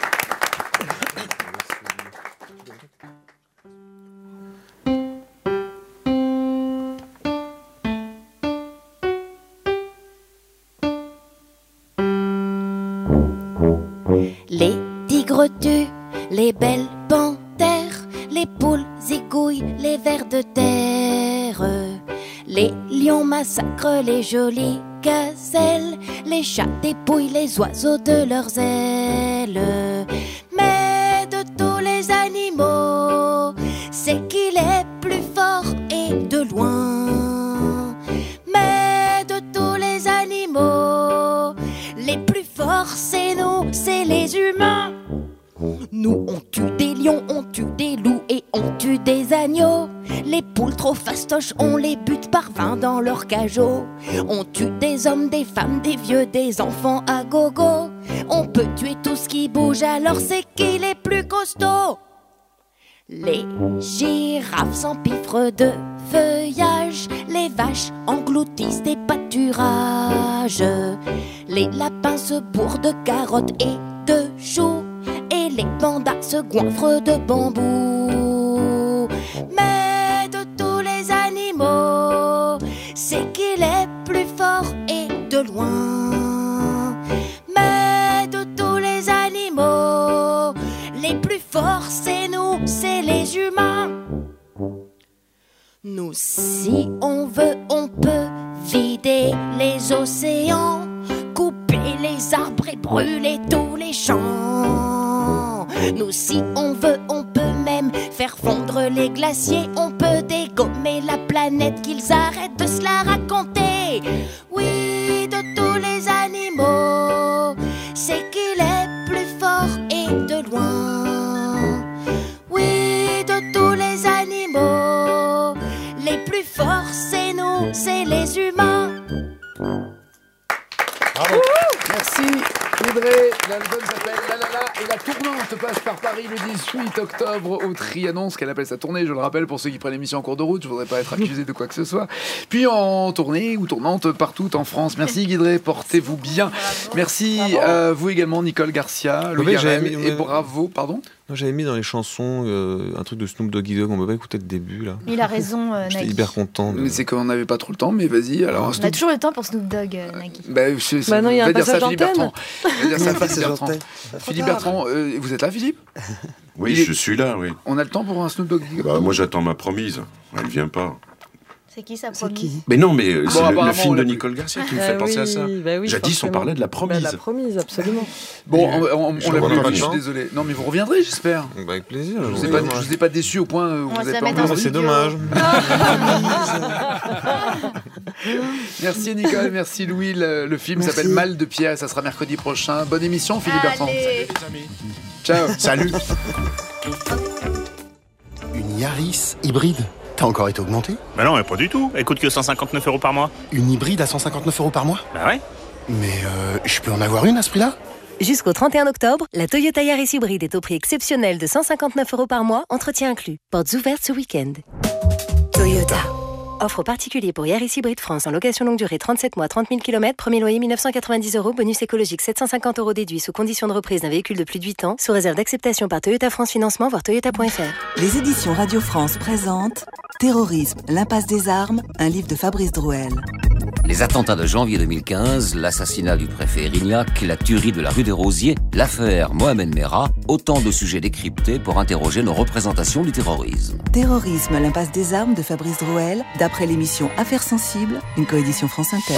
Les tigres tuent les belles panthères, les poules zigouillent les vers de terre, les lions massacrent les jolies gazelles, les chats dépouillent les oiseaux de leurs ailes. Mais de tous les animaux, c'est qu'il est plus fort et de loin. Mais de tous les animaux, les plus forts c'est nous, c'est les humains. Nous on tue des lions, on tue des loups et on tue des agneaux. Les poules trop fastoches, on les bute par 20 dans leur cajot. On tue des hommes, des femmes, des vieux, des enfants à gogo. On peut tuer tout ce qui bouge, alors c'est qu'il est plus costaud. Les girafes s'empiffrent de feuillage, les vaches engloutissent des pâturages, les lapins se bourrent de carottes et de choux, et les pandas se goinfrent de bambou. Mais de tous les animaux, c'est qu'il est plus fort et de loin. Mais de tous Nous, si on veut, on peut vider les océans, couper les arbres et brûler tous les champs. Nous, si on veut, on peut même faire fondre les glaciers. On peut dégommer la planète, qu'ils arrêtent de se la raconter. Oui, de tous les animaux, c'est qu'il est plus fort et de loin. Oui, de tous les animaux, les plus forts, c'est nous, c'est les humains. Bravo. Merci Audrey. L'album s'appelle La La La et la tournante passe par Paris le 18 octobre au Trianon, ce qu'elle appelle sa tournée, je le rappelle pour ceux qui prennent l'émission en cours de route, je voudrais pas être accusé de quoi que ce soit. Puis en tournée ou tournante partout en France. Merci Guidré, portez-vous bien. Merci à vous également Nicole Garcia, Louis Garrel, et bravo, pardon. J'avais mis dans les chansons un truc de Snoop Doggy Dogg, on peut pas écouter le début là. Il a raison, J'étais Nagui. hyper content. Mais c'est qu'on n'avait pas trop le temps, mais vas-y. Alors, On a toujours le temps pour Snoop Dogg, Nagui. Non, il y a un passage d'antenne. Philippe Bertrand, vous êtes là, Philippe? Oui, je suis là, oui. On a le temps pour un Snoop Dogg? Moi, j'attends ma promise. Elle vient pas. C'est qui ça, promise? Mais non, mais Bon, c'est le film de l'a plus. Nicole Garcia qui me fait penser à ça. Jadis, on parlait de la promise. La promise, absolument. Bon, on l'a reviendrai plus, je suis désolé. Non, mais vous reviendrai, j'espère. Avec plaisir. Je vous ai pas déçu au point où vous êtes pas Non, c'est dommage. Merci Nicole, merci Louis. Le film s'appelle Mal de Pierre et ça sera mercredi prochain. Bonne émission, Philippe Bertrand. Allez. Salut les amis. Ciao. Salut. Une Yaris hybride. T'as encore été augmenté? Bah non, mais pas du tout. Elle coûte que 159 € par mois. Une hybride à 159 € par mois? Bah ouais. Mais je peux en avoir une à ce prix-là? Jusqu'au 31 octobre, la Toyota Yaris hybride est au prix exceptionnel de 159 € par mois, entretien inclus. Portes ouvertes ce week-end. Toyota. Offre particulier pour Yaris Hybride France en location longue durée 37 mois, 30 000 km, premier loyer 1990 €, bonus écologique 750 € déduit sous condition de reprise d'un véhicule de plus de 8 ans, sous réserve d'acceptation par Toyota France Financement, voire toyota.fr. Les éditions Radio France présentent Terrorisme, l'impasse des armes, un livre de Fabrice Drouel. Les attentats de janvier 2015, l'assassinat du préfet Erignac, la tuerie de la rue des Rosiers, l'affaire Mohamed Merah, autant de sujets décryptés pour interroger nos représentations du terrorisme. Terrorisme, l'impasse des armes de Fabrice Drouel, d'après l'émission Affaires sensibles, une coédition France Inter.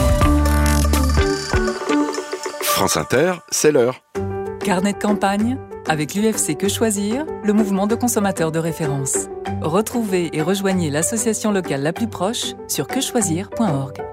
France Inter, c'est l'heure. Carnet de campagne, avec l'UFC Que Choisir, le mouvement de consommateurs de référence. Retrouvez et rejoignez l'association locale la plus proche sur quechoisir.org.